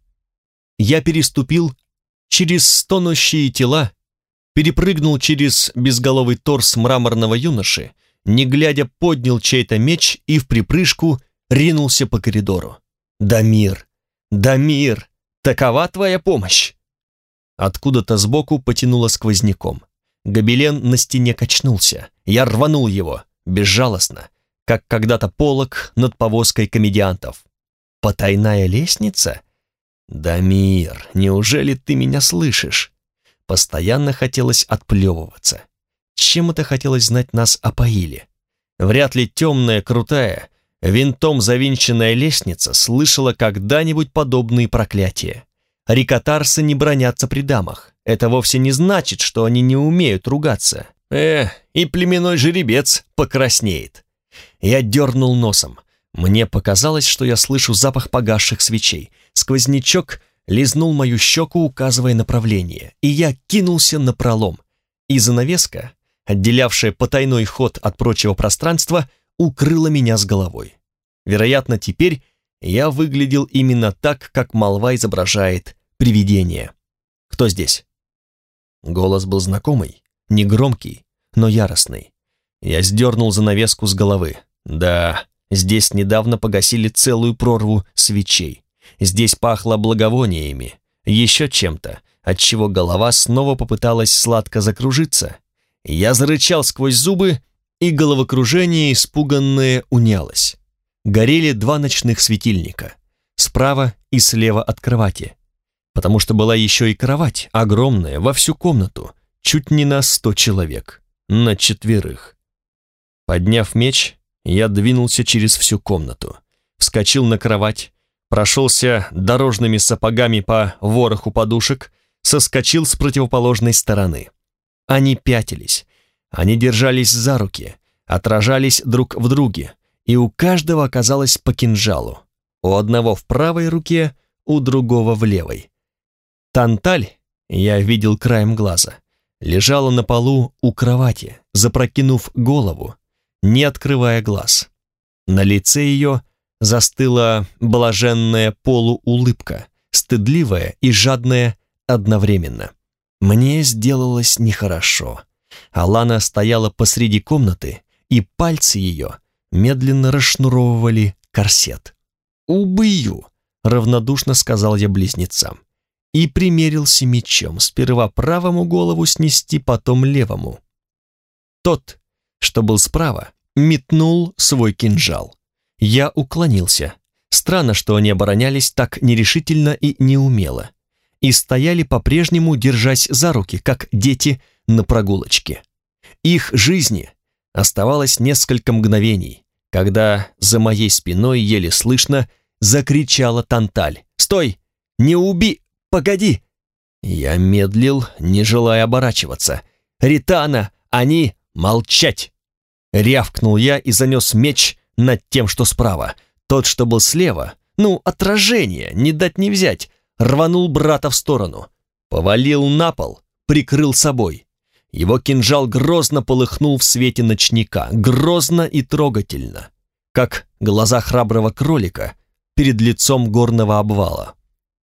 Я переступил через стонущие тела, перепрыгнул через безголовый торс мраморного юноши, не глядя поднял чей-то меч и в припрыжку ринулся по коридору. «Дамир! Дамир! Такова твоя помощь!» Откуда-то сбоку потянуло сквозняком. Гобелен на стене качнулся. Я рванул его, безжалостно, как когда-то полог над повозкой комедиантов. «Потайная лестница? Дамир, неужели ты меня слышишь?» Постоянно хотелось отплевываться. Чем это хотелось знать нас опоили? Вряд ли темная, крутая, винтом завинченная лестница слышала когда-нибудь подобные проклятия. Рикотарсы не бранятся при дамах. Это вовсе не значит, что они не умеют ругаться. И племенной жеребец покраснеет. Я дернул носом. Мне показалось, что я слышу запах погасших свечей. Сквознячок лизнул мою щеку, указывая направление, и я кинулся напролом. И занавеска, отделявшая потайной ход от прочего пространства, укрыла меня с головой. Вероятно, теперь я выглядел именно так, как молва изображает привидение. «Кто здесь?» Голос был знакомый, негромкий, но яростный. Я сдернул занавеску с головы. Да, здесь недавно погасили целую прорву свечей. Здесь пахло благовониями, еще чем-то, отчего голова снова попыталась сладко закружиться. Я зарычал сквозь зубы, и головокружение испуганное унялось. горели два ночных светильника, справа и слева от кровати, потому что была еще и кровать, огромная, во всю комнату, чуть не на 100 человек, на 4. Подняв меч, я двинулся через всю комнату, вскочил на кровать, прошелся дорожными сапогами по вороху подушек, соскочил с противоположной стороны. Они пятились, они держались за руки, отражались друг в друге, и у каждого оказалось по кинжалу. У одного в правой руке, у другого в левой. Танталь, я видел краем глаза, лежала на полу у кровати, запрокинув голову, не открывая глаз. На лице ее застыла блаженная полуулыбка, стыдливая и жадная одновременно. Мне сделалось нехорошо. Алана стояла посреди комнаты, и пальцы ее медленно расшнуровывали корсет. «Убью!» — равнодушно сказал я близнецам. И примерился мечом, сперва правому голову снести, потом левому. Тот, что был справа, метнул свой кинжал. Я уклонился. Странно, что они оборонялись так нерешительно и неумело. И стояли по-прежнему, держась за руки, как дети на прогулочке. Их жизни оставалось несколько мгновений, когда за моей спиной еле слышно закричала Танталь. «Стой! Не уби! Погоди!» Я медлил, не желая оборачиваться. «Ритана! Они! Молчать!» Рявкнул я и занес меч над тем, что справа. Тот, что был слева, отражение, не дать не взять, рванул брата в сторону. Повалил на пол, прикрыл собой. Его кинжал грозно полыхнул в свете ночника, грозно и трогательно, как глаза храброго кролика перед лицом горного обвала.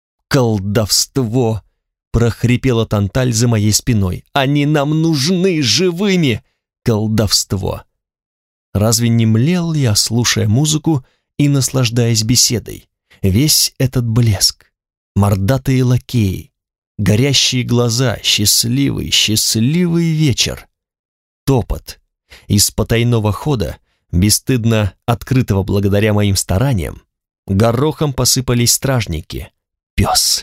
«Колдовство!» — прохрипела Танталь за моей спиной. «Они нам нужны живыми! Колдовство!» Разве не млел я, слушая музыку и наслаждаясь беседой? Весь этот блеск, мордатые лакеи, горящие глаза, счастливый, счастливый вечер. Топот. Из потайного хода, бесстыдно открытого благодаря моим стараниям, горохом посыпались стражники. Пес.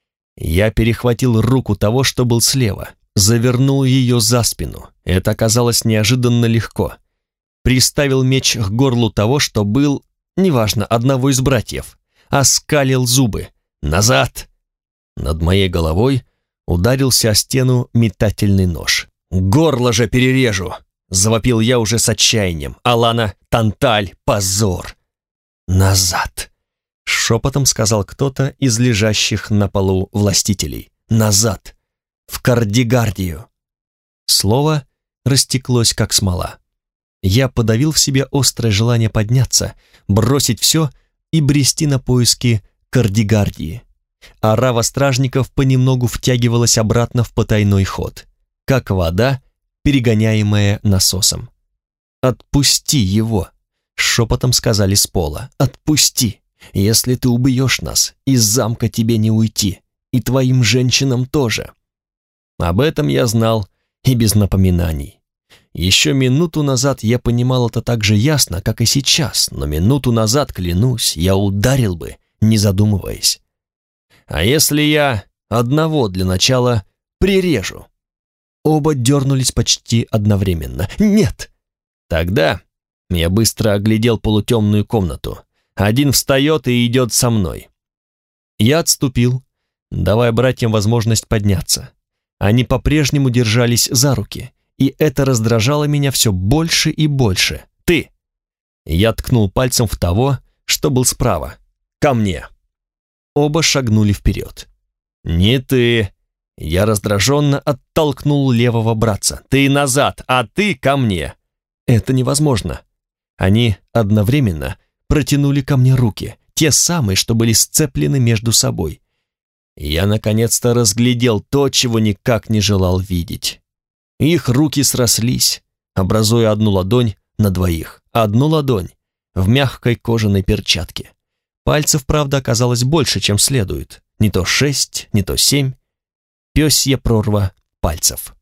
Я перехватил руку того, что был слева, завернул ее за спину. Это оказалось неожиданно легко. Приставил меч к горлу того, что был, неважно, одного из братьев, оскалил зубы. «Назад!» Над моей головой ударился о стену метательный нож. «Горло же перережу!» — завопил я уже с отчаянием. «Алана, Танталь, позор!» «Назад!» — шепотом сказал кто-то из лежащих на полу властителей. «Назад! В Кардигардию!» Слово растеклось, как смола. Я подавил в себе острое желание подняться, бросить все и брести на поиски Кардигардии. Орава стражников понемногу втягивалась обратно в потайной ход, как вода, перегоняемая насосом. «Отпусти его!» — шепотом сказали с пола. «Отпусти! Если ты убьешь нас, из замка тебе не уйти, и твоим женщинам тоже!» Об этом я знал и без напоминаний. Еще минуту назад я понимал это так же ясно, как и сейчас, но минуту назад, клянусь, я ударил бы, не задумываясь. А если я одного для начала прирежу? Оба дернулись почти одновременно. «Нет!» Тогда я быстро оглядел полутемную комнату. Один встает и идет со мной. Я отступил, давая братьям возможность подняться. Они по-прежнему держались за руки, и это раздражало меня все больше и больше. «Ты!» Я ткнул пальцем в того, что был справа. «Ко мне!» Оба шагнули вперед. «Не ты!» Я раздраженно оттолкнул левого братца. «Ты назад, а ты ко мне!» «Это невозможно!» Они одновременно протянули ко мне руки, те самые, что были сцеплены между собой. Я наконец-то разглядел то, чего никак не желал видеть. Их руки срослись, образуя одну ладонь на двоих. Одну ладонь в мягкой кожаной перчатке. Пальцев, правда, оказалось больше, чем следует. Не то 6, не то 7. Пёсья прорва пальцев.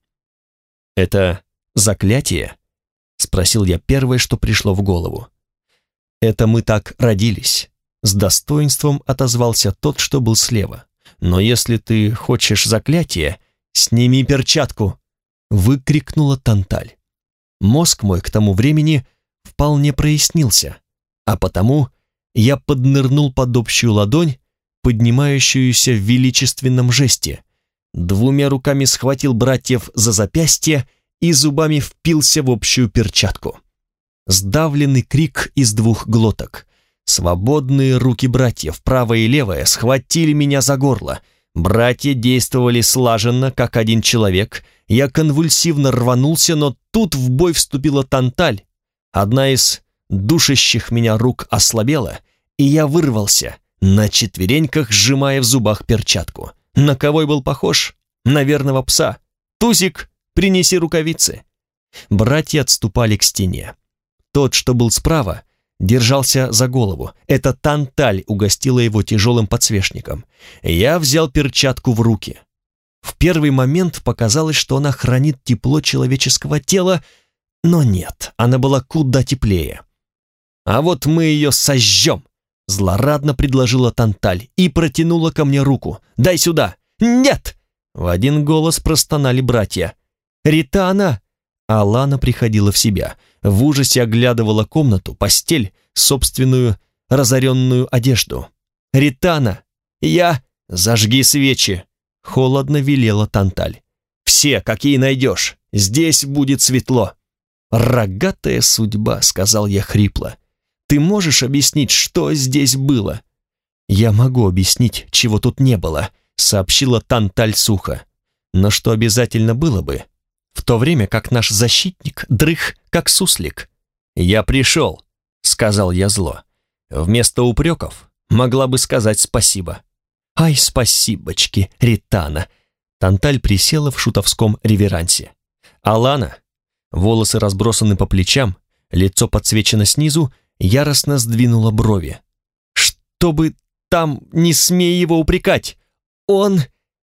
«Это заклятие?» — спросил я первое, что пришло в голову. «Это мы так родились», — с достоинством отозвался тот, что был слева. «Но если ты хочешь заклятие, сними перчатку», — выкрикнула Танталь. Мозг мой к тому времени вполне прояснился, а потому я поднырнул под общую ладонь, поднимающуюся в величественном жесте, двумя руками схватил братьев за запястье и зубами впился в общую перчатку. Сдавленный крик из двух глоток. Свободные руки братьев, правая и левая, схватили меня за горло. Братья действовали слаженно, как один человек. Я конвульсивно рванулся, но тут в бой вступила Танталь. Одна из душащих меня рук ослабела, и я вырвался, на четвереньках сжимая в зубах перчатку. На кого я был похож? На верного пса. «Тузик, принеси рукавицы!» Братья отступали к стене. Тот, что был справа, держался за голову. Это Танталь угостила его тяжелым подсвечником. Я взял перчатку в руки. В первый момент показалось, что она хранит тепло человеческого тела, но нет, она была куда теплее. «А вот мы ее сожжем!» — злорадно предложила Танталь и протянула ко мне руку. «Дай сюда!» «Нет!» — в один голос простонали братья. «Ритана!» Алана приходила в себя, в ужасе оглядывала комнату, постель, собственную разоренную одежду. «Ритана! Я...» «Зажги свечи!» — холодно велела Танталь. «Все, какие найдешь, здесь будет светло!» «Рогатая судьба», — сказал я хрипло. «Ты можешь объяснить, что здесь было?» «Я могу объяснить, чего тут не было», — сообщила Танталь сухо. «Но что обязательно было бы, в то время как наш защитник дрых, как суслик?» «Я пришел», — сказал я зло. «Вместо упреков могла бы сказать спасибо». «Ай, спасибочки, Ритана!» Танталь присела в шутовском реверансе. Алана, волосы разбросаны по плечам, лицо подсвечено снизу, яростно сдвинула брови. «Чтобы там, не смей его упрекать! Он...»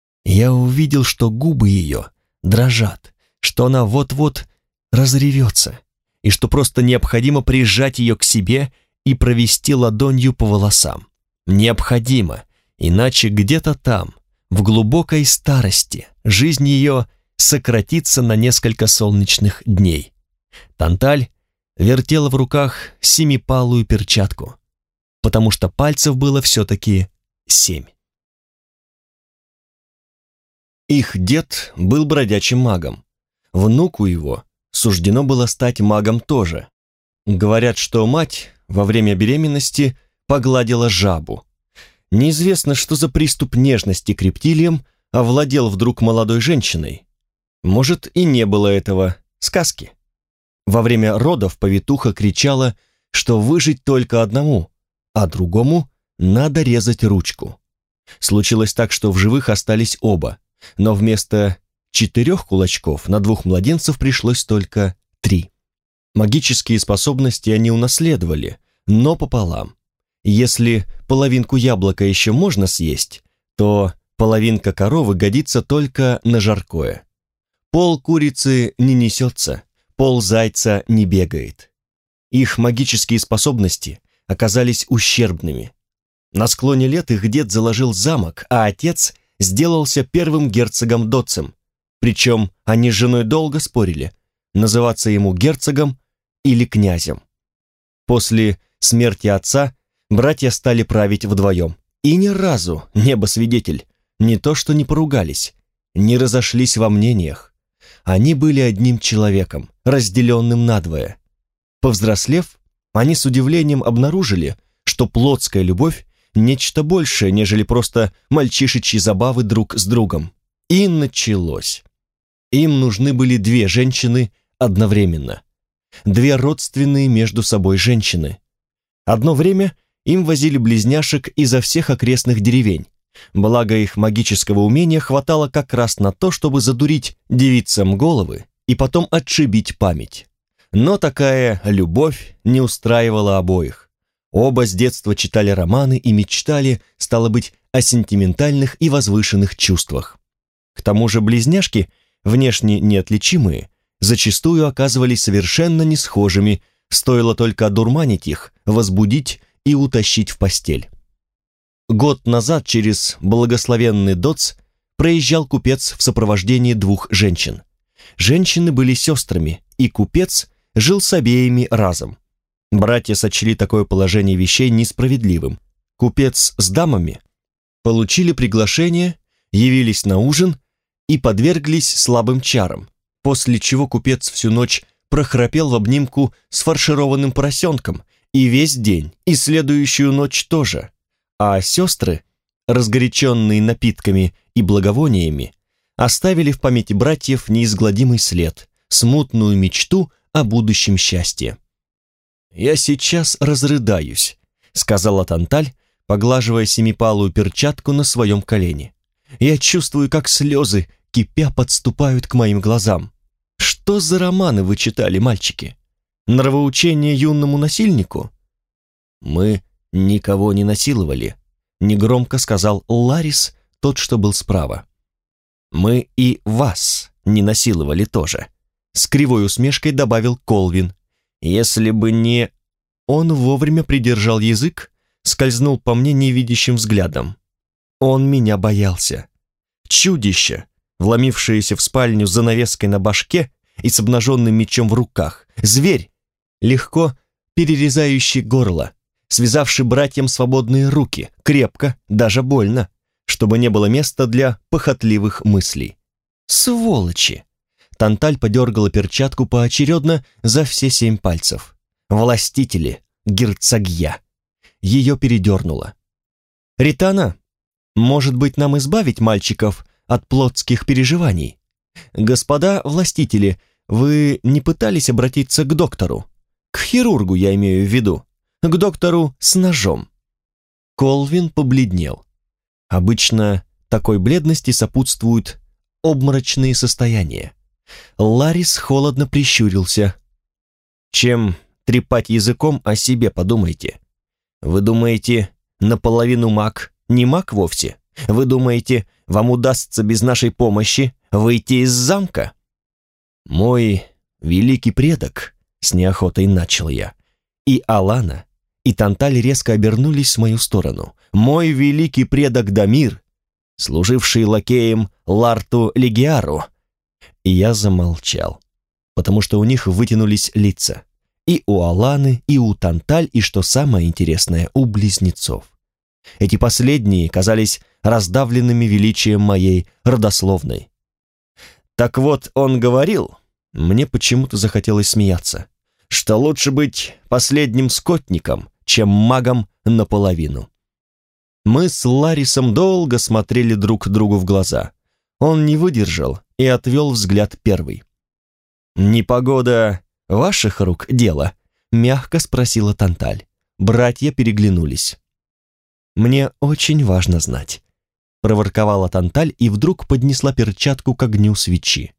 Я увидел, что губы ее дрожат, что она вот-вот разревется, и что просто необходимо прижать ее к себе и провести ладонью по волосам. Необходимо, иначе где-то там, в глубокой старости, жизнь ее сократится на несколько солнечных дней. Танталь вертела в руках семипалую перчатку, потому что пальцев было все-таки 7. Их дед был бродячим магом. Внуку его суждено было стать магом тоже. Говорят, что мать во время беременности погладила жабу. Неизвестно, что за приступ нежности к рептилиям овладел вдруг молодой женщиной. Может, и не было этого, сказки. Во время родов повитуха кричала, что выжить только одному, а другому надо резать ручку. Случилось так, что в живых остались оба, но вместо 4 кулачков на 2 младенцев пришлось только 3. Магические способности они унаследовали, но пополам. Если половинку яблока еще можно съесть, то половинка коровы годится только на жаркое. Пол курицы не несется, пол зайца не бегает. Их магические способности оказались ущербными. На склоне лет их дед заложил замок, а отец сделался первым герцогом Дотцем. Причем они с женой долго спорили, называться ему герцогом или князем. После смерти отца братья стали править вдвоем. И ни разу, небо свидетель, не то что не поругались, не разошлись во мнениях. Они были одним человеком, разделенным надвое. Повзрослев, они с удивлением обнаружили, что плотская любовь – нечто большее, нежели просто мальчишечьи забавы друг с другом. И началось. Им нужны были 2 женщины одновременно. 2 родственные между собой женщины. Одно время им возили близняшек изо всех окрестных деревень. Благо их магического умения хватало как раз на то, чтобы задурить девицам головы и потом отшибить память. Но такая любовь не устраивала обоих. Оба с детства читали романы и мечтали, стало быть, о сентиментальных и возвышенных чувствах. К тому же близняшки, внешне неотличимые, зачастую оказывались совершенно не схожими, Стоило только одурманить их, возбудить и утащить в постель. Год назад через благословенный Доц проезжал купец в сопровождении 2 женщин. Женщины были сестрами, и купец жил с обеими разом. Братья сочли такое положение вещей несправедливым. Купец с дамами получили приглашение, явились на ужин и подверглись слабым чарам, после чего купец всю ночь прохрапел в обнимку с фаршированным поросенком, и весь день, и следующую ночь тоже. А сестры, разгоряченные напитками и благовониями, оставили в памяти братьев неизгладимый след, смутную мечту о будущем счастье. «Я сейчас разрыдаюсь», — сказала Танталь, поглаживая семипалую перчатку на своем колене. «Я чувствую, как слезы, кипя, подступают к моим глазам. Что за романы вы читали, мальчики? Нравоучение юному насильнику?» «Мы никого не насиловали», — негромко сказал Ларис, тот, что был справа. «Мы и вас не насиловали тоже», — с кривой усмешкой добавил Колвин. «Если бы не...» Он вовремя придержал язык, скользнул по мне невидящим взглядом. Он меня боялся. Чудище, вломившееся в спальню с занавеской на башке и с обнаженным мечом в руках. Зверь, легко перерезающий горло, связавший братьям свободные руки, крепко, даже больно, чтобы не было места для похотливых мыслей. «Сволочи!» Танталь подергала перчатку поочередно за все 7 пальцев. «Властители, герцогья!» Ее передернуло. «Ритана, может быть, нам избавить мальчиков от плотских переживаний? Господа властители, вы не пытались обратиться к доктору? К хирургу, я имею в виду. К доктору с ножом». Колвин побледнел. Обычно такой бледности сопутствуют обморочные состояния. Ларис холодно прищурился. «Чем трепать языком, о себе подумайте. Вы думаете, наполовину маг, не маг вовсе? Вы думаете, вам удастся без нашей помощи выйти из замка?» «Мой великий предок», — с неохотой начал я, и Алана, и Танталь резко обернулись в мою сторону. «Мой великий предок Дамир, служивший лакеем Ларту Легиару». И я замолчал, потому что у них вытянулись лица. И у Аланы, и у Танталь, и, что самое интересное, у близнецов. Эти последние казались раздавленными величием моей родословной. Так вот, он говорил, мне почему-то захотелось смеяться, что лучше быть последним скотником, чем магом наполовину. Мы с Ларисом долго смотрели друг другу в глаза. Он не выдержал и отвел взгляд первый. «Непогода ваших рук дело?» — мягко спросила Танталь. Братья переглянулись. «Мне очень важно знать», — проворковала Танталь и вдруг поднесла перчатку к огню свечи.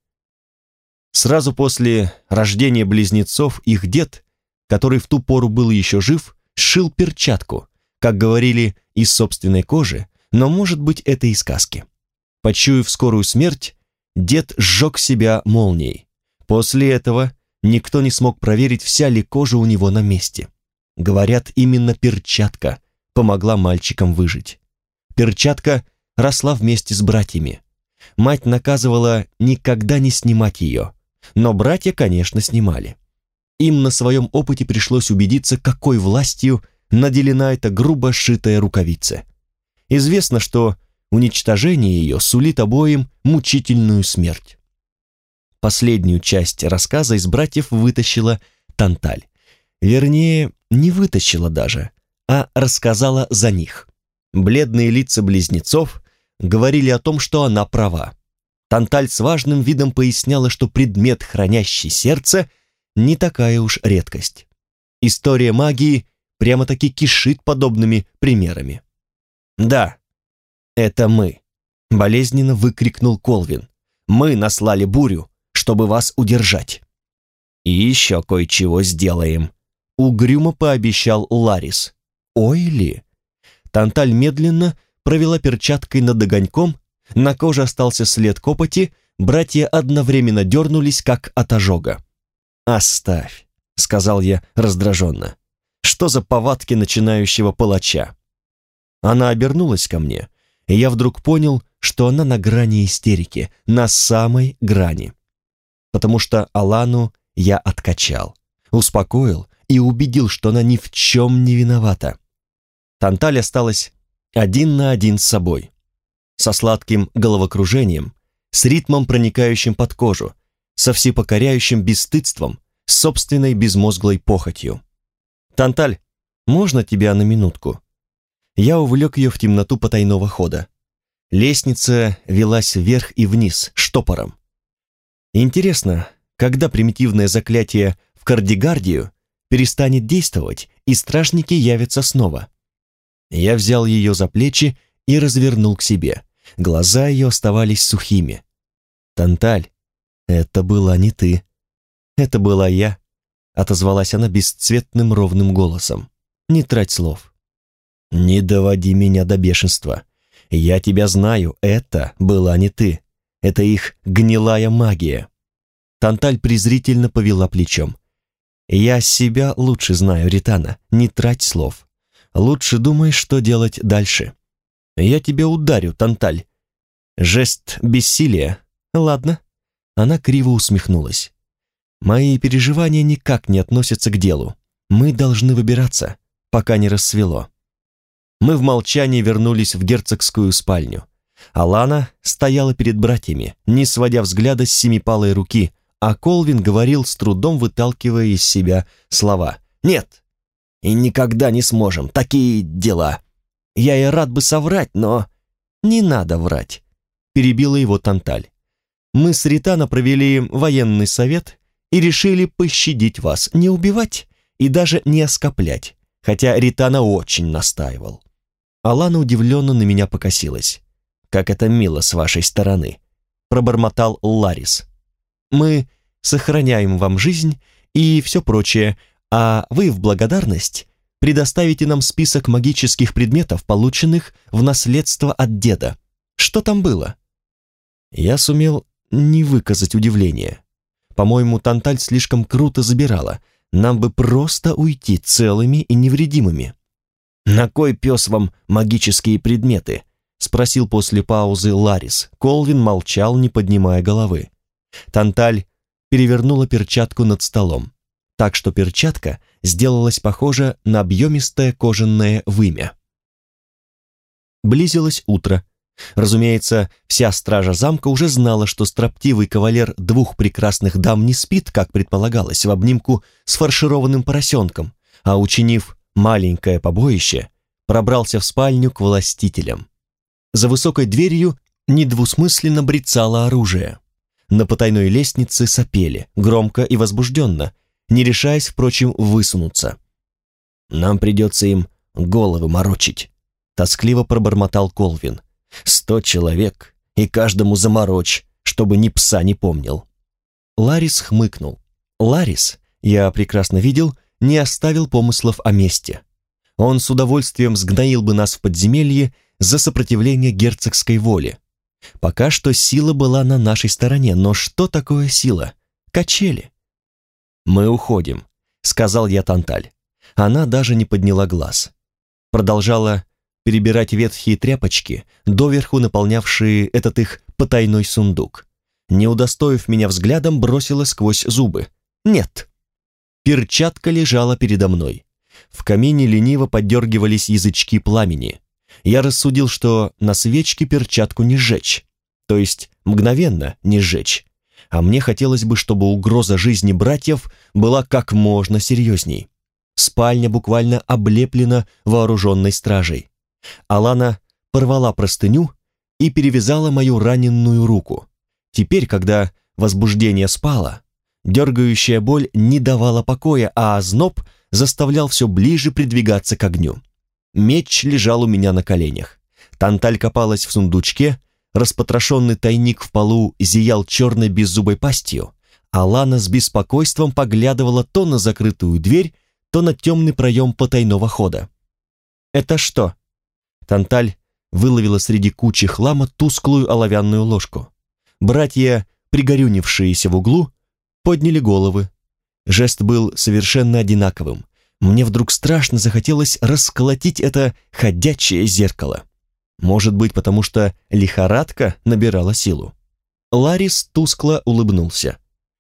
Сразу после рождения близнецов их дед, который в ту пору был еще жив, сшил перчатку, как говорили, из собственной кожи, но, может быть, это и сказки. Почуяв скорую смерть, дед сжег себя молнией. После этого никто не смог проверить, вся ли кожа у него на месте. Говорят, именно перчатка помогла мальчикам выжить. Перчатка росла вместе с братьями. Мать наказывала никогда не снимать ее, но братья, конечно, снимали. Им на своем опыте пришлось убедиться, какой властью наделена эта грубо сшитая рукавица. Известно, что уничтожение ее сулит обоим мучительную смерть. Последнюю часть рассказа из братьев вытащила Танталь. Вернее, не вытащила даже, а рассказала за них. Бледные лица близнецов говорили о том, что она права. Танталь с важным видом поясняла, что предмет, хранящий сердце, не такая уж редкость. История магии прямо-таки кишит подобными примерами. «Да, это мы», — болезненно выкрикнул Колвин. «Мы наслали бурю, чтобы вас удержать». «И еще кое-чего сделаем», — угрюмо пообещал Ларис. «Ой ли?» Танталь медленно провела перчаткой над огоньком, на коже остался след копоти, братья одновременно дернулись, как от ожога. «Оставь», — сказал я раздраженно. «Что за повадки начинающего палача?» Она обернулась ко мне, и я вдруг понял, что она на грани истерики, на самой грани. Потому что Алану я откачал, успокоил и убедил, что она ни в чем не виновата. Танталь осталась один на один с собой, со сладким головокружением, с ритмом, проникающим под кожу, со всепокоряющим бесстыдством, с собственной безмозглой похотью. «Танталь, можно тебя на минутку?» Я увлек ее в темноту потайного хода. Лестница велась вверх и вниз, штопором. Интересно, когда примитивное заклятие в Кардигардию перестанет действовать, и стражники явятся снова. Я взял ее за плечи и развернул к себе. Глаза ее оставались сухими. «Танталь, это была не ты. Это была я», — отозвалась она бесцветным ровным голосом. «Не трать слов». «Не доводи меня до бешенства. Я тебя знаю, это была не ты. Это их гнилая магия». Танталь презрительно повела плечом. «Я себя лучше знаю, Ритана, не трать слов. Лучше думай, что делать дальше. Я тебя ударю, Танталь». Жест бессилия. Ладно. Она криво усмехнулась. «Мои переживания никак не относятся к делу. Мы должны выбираться, пока не рассвело». Мы в молчании вернулись в герцогскую спальню. Алана стояла перед братьями, не сводя взгляда с семипалой руки, а Колвин говорил, с трудом выталкивая из себя слова. «Нет, и никогда не сможем, такие дела. Я и рад бы соврать, но...» «Не надо врать», — перебила его Танталь. «Мы с Ритана провели военный совет и решили пощадить вас, не убивать и даже не оскоплять, хотя Ритана очень настаивал». Алана удивленно на меня покосилась. «Как это мило с вашей стороны», — пробормотал Ларис. «Мы сохраняем вам жизнь и все прочее, а вы в благодарность предоставите нам список магических предметов, полученных в наследство от деда. Что там было?» Я сумел не выказать удивления. По-моему, Танталь слишком круто забирала. Нам бы просто уйти целыми и невредимыми. «На кой пес вам магические предметы?» — спросил после паузы Ларис. Колвин молчал, не поднимая головы. Танталь перевернула перчатку над столом, так что перчатка сделалась похожа на объемистое кожаное вымя. Близилось утро. Разумеется, вся стража замка уже знала, что строптивый кавалер двух прекрасных дам не спит, как предполагалось, в обнимку с фаршированным поросенком, а, учинив маленькое побоище, пробрался в спальню к властителям. За высокой дверью недвусмысленно брецало оружие. На потайной лестнице сопели, громко и возбужденно, не решаясь, впрочем, высунуться. «Нам придется им головы морочить», — тоскливо пробормотал Колвин. 100 человек, и каждому заморочь, чтобы ни пса не помнил». Ларис хмыкнул. Ларис, я прекрасно видел, не оставил помыслов о мести. Он с удовольствием сгноил бы нас в подземелье за сопротивление герцогской воле. Пока что сила была на нашей стороне, но что такое сила? Качели. «Мы уходим», — сказал я Танталь. Она даже не подняла глаз. Продолжала перебирать ветхие тряпочки, доверху наполнявшие этот их потайной сундук. Не удостоив меня взглядом, бросила сквозь зубы. «Нет». Перчатка лежала передо мной. В камине лениво подергивались язычки пламени. Я рассудил, что на свечке перчатку не сжечь, то есть мгновенно не сжечь. А мне хотелось бы, чтобы угроза жизни братьев была как можно серьезней. Спальня буквально облеплена вооруженной стражей. Алана порвала простыню и перевязала мою раненую руку. Теперь, когда возбуждение спало, дергающая боль не давала покоя, а озноб заставлял все ближе придвигаться к огню. Меч лежал у меня на коленях. Танталь копалась в сундучке, распотрошенный тайник в полу зиял черной беззубой пастью, а Лана с беспокойством поглядывала то на закрытую дверь, то на темный проем потайного хода. «Это что?» Танталь выловила среди кучи хлама тусклую оловянную ложку. Братья, пригорюнившиеся в углу, подняли головы. Жест был совершенно одинаковым. Мне вдруг страшно захотелось расколотить это ходячее зеркало. Может быть, потому что лихорадка набирала силу. Ларис тускло улыбнулся.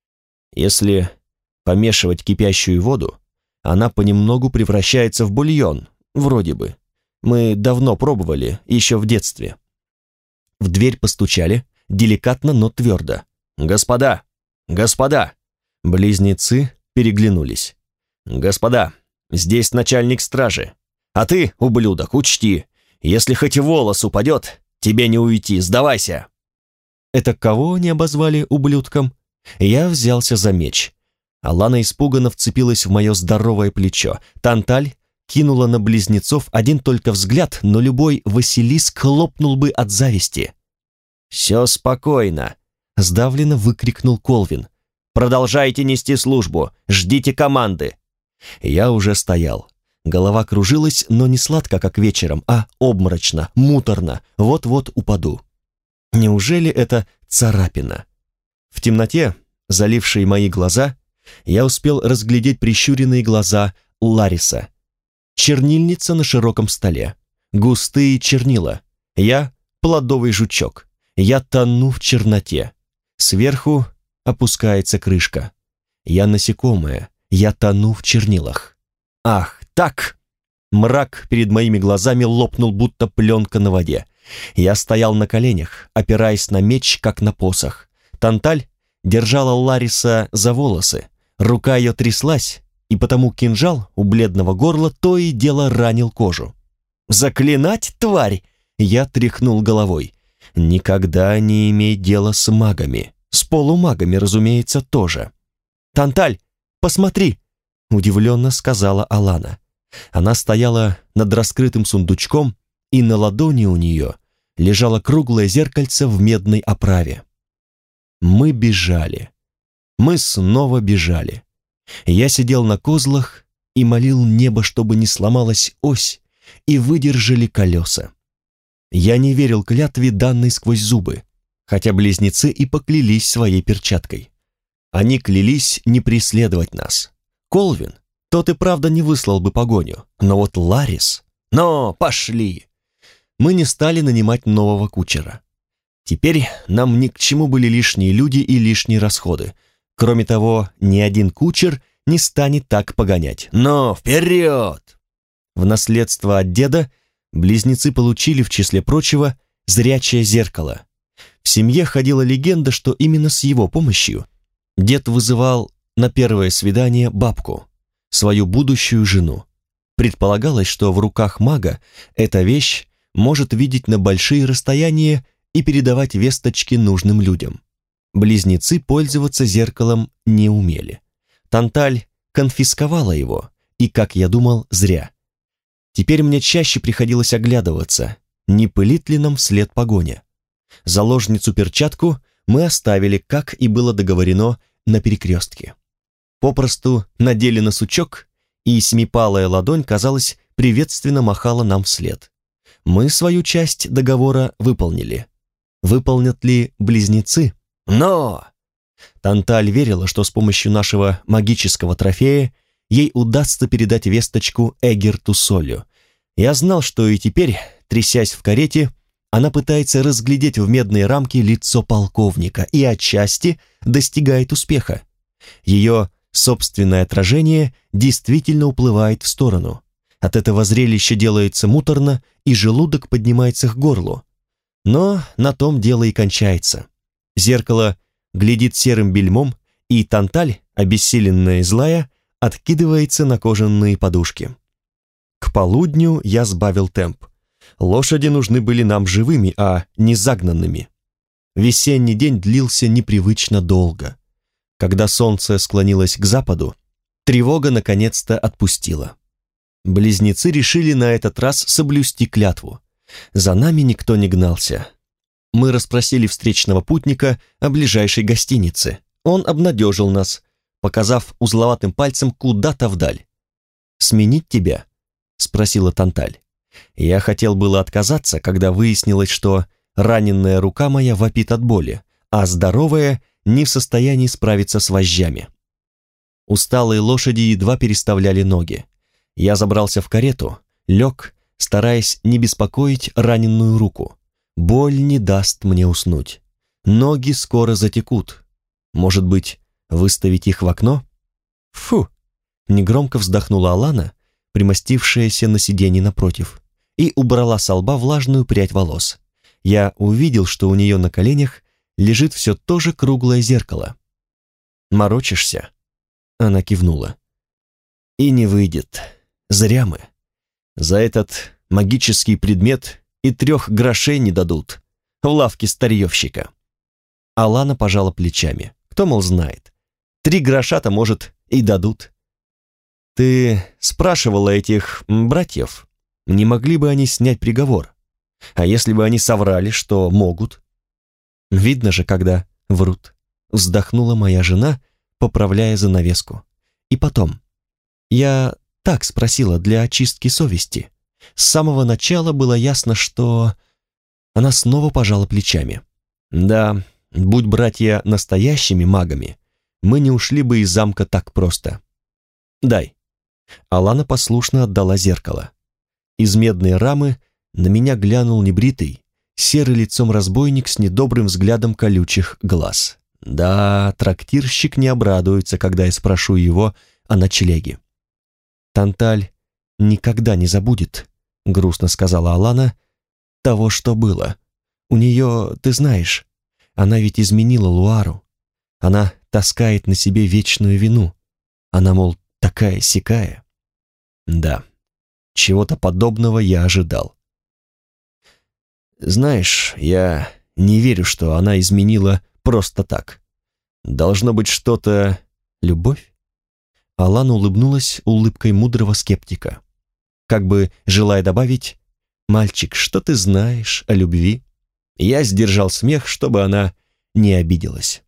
Если помешивать кипящую воду, она понемногу превращается в бульон, вроде бы. Мы давно пробовали, еще в детстве. В дверь постучали, деликатно, но твердо. «Господа! Господа!» Близнецы переглянулись. «Господа, здесь начальник стражи. А ты, ублюдок, учти, если хоть волос упадет, тебе не уйти, сдавайся!» Это кого они обозвали ублюдком? Я взялся за меч. Алана испуганно вцепилась в мое здоровое плечо. Танталь кинула на близнецов один только взгляд, но любой Василиск хлопнул бы от зависти. «Все спокойно», — сдавленно выкрикнул Колвин. «Продолжайте нести службу, ждите команды». Я уже стоял. Голова кружилась, но не сладко, как вечером, а обморочно, муторно, вот-вот упаду. Неужели это царапина? В темноте, залившей мои глаза, я успел разглядеть прищуренные глаза Лариса. Чернильница на широком столе, густые чернила. Я плодовый жучок. Я тону в черноте. Сверху опускается крышка. Я насекомое. Я тону в чернилах. Ах, так! Мрак перед моими глазами лопнул, будто пленка на воде. Я стоял на коленях, опираясь на меч, как на посох. Танталь держала Лариса за волосы. Рука ее тряслась, и потому кинжал у бледного горла то и дело ранил кожу. «Заклинать, тварь!» Я тряхнул головой. «Никогда не имей дела с магами. С полумагами, разумеется, тоже». «Танталь, посмотри!» — удивленно сказала Алана. Она стояла над раскрытым сундучком, и на ладони у нее лежало круглое зеркальце в медной оправе. Мы бежали. Мы снова бежали. Я сидел на козлах и молил небо, чтобы не сломалась ось и выдержали колеса. Я не верил клятве, данной сквозь зубы, хотя близнецы и поклялись своей перчаткой. Они клялись не преследовать нас. Колвин, тот и правда не выслал бы погоню, но вот Ларис... Но пошли! Мы не стали нанимать нового кучера. Теперь нам ни к чему были лишние люди и лишние расходы. Кроме того, ни один кучер не станет так погонять. Но вперед! В наследство от деда близнецы получили, в числе прочего, зрячее зеркало. В семье ходила легенда, что именно с его помощью дед вызывал на первое свидание бабку, свою будущую жену. Предполагалось, что в руках мага эта вещь может видеть на большие расстояния и передавать весточки нужным людям. Близнецы пользоваться зеркалом не умели. Танталь конфисковала его, и, как я думал, зря. Теперь мне чаще приходилось оглядываться, не пылит ли нам вслед погоня. Заложницу-перчатку мы оставили, как и было договорено, на перекрестке. Попросту надели на сучок, и семипалая ладонь, казалось, приветственно махала нам вслед. Мы свою часть договора выполнили. Выполнят ли близнецы? Но! Танталь верила, что с помощью нашего магического трофея ей удастся передать весточку Эгерту Солю. Я знал, что и теперь, трясясь в карете, она пытается разглядеть в медной рамке лицо полковника и отчасти достигает успеха. Ее собственное отражение действительно уплывает в сторону. От этого зрелища делается муторно, и желудок поднимается к горлу. Но на том дело и кончается. Зеркало глядит серым бельмом, и Танталь, обессиленная и злая, откидывается на кожаные подушки. К полудню я сбавил темп. Лошади нужны были нам живыми, а не загнанными. Весенний день длился непривычно долго. Когда солнце склонилось к западу, тревога наконец-то отпустила. Близнецы решили на этот раз соблюсти клятву. За нами никто не гнался. Мы расспросили встречного путника о ближайшей гостинице. Он обнадежил нас, показав узловатым пальцем куда-то вдаль. «Сменить тебя?» — спросила Танталь. Я хотел было отказаться, когда выяснилось, что раненная рука моя вопит от боли, а здоровая не в состоянии справиться с вожжами. Усталые лошади едва переставляли ноги. Я забрался в карету, лег, стараясь не беспокоить раненую руку. Боль не даст мне уснуть. Ноги скоро затекут. Может быть, выставить их в окно? Фу! Негромко вздохнула Алана, примостившаяся на сиденье напротив, и убрала со лба влажную прядь волос. Я увидел, что у нее на коленях лежит все то же круглое зеркало. «Морочишься?» Она кивнула. «И не выйдет. Зря мы. За этот магический предмет и 3 грошей не дадут. В лавке старьевщика». Алана пожала плечами. Кто, мол, знает. 3 гроша-то, может, и дадут. «Ты спрашивала этих братьев, не могли бы они снять приговор? А если бы они соврали, что могут?» «Видно же, когда врут», — вздохнула моя жена, поправляя занавеску. «И потом, я так спросила для очистки совести. С самого начала было ясно, что...» Она снова пожала плечами. «Да, будь братья настоящими магами, мы не ушли бы из замка так просто. Дай». Алана послушно отдала зеркало. Из медной рамы на меня глянул небритый, серый лицом разбойник с недобрым взглядом колючих глаз. Да, трактирщик не обрадуется, когда я спрошу его о ночлеге. «Танталь никогда не забудет», — грустно сказала Алана, — «того, что было. У нее, ты знаешь, она ведь изменила Луару. Она таскает на себе вечную вину. Она, мол, такая-сякая». Да, чего-то подобного я ожидал. «Знаешь, я не верю, что она изменила просто так. Должно быть что-то... Любовь?» Алана улыбнулась улыбкой мудрого скептика, как бы желая добавить: «Мальчик, что ты знаешь о любви?» Я сдержал смех, чтобы она не обиделась.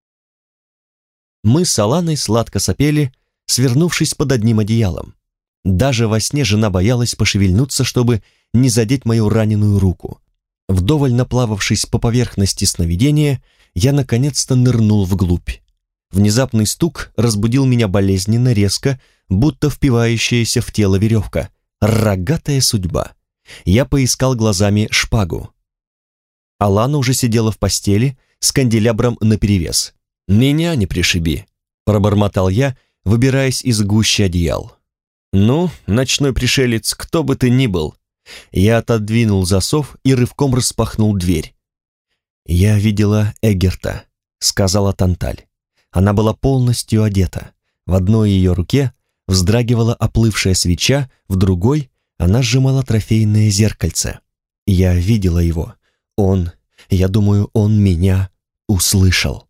Мы с Аланой сладко сопели, свернувшись под одним одеялом. Даже во сне жена боялась пошевельнуться, чтобы не задеть мою раненую руку. Вдоволь наплававшись по поверхности сновидения, я наконец-то нырнул вглубь. Внезапный стук разбудил меня болезненно, резко, будто впивающаяся в тело веревка. Рогатая судьба. Я поискал глазами шпагу. Алана уже сидела в постели с канделябром наперевес. «Меня не пришиби», — пробормотал я, выбираясь из гущи одеял. «Ну, ночной пришелец, кто бы ты ни был». Я отодвинул засов и рывком распахнул дверь. «Я видела Эгерта», — сказала Танталь. Она была полностью одета. В одной ее руке вздрагивала оплывшая свеча, в другой она сжимала трофейное зеркальце. Я видела его. Я думаю, он меня услышал.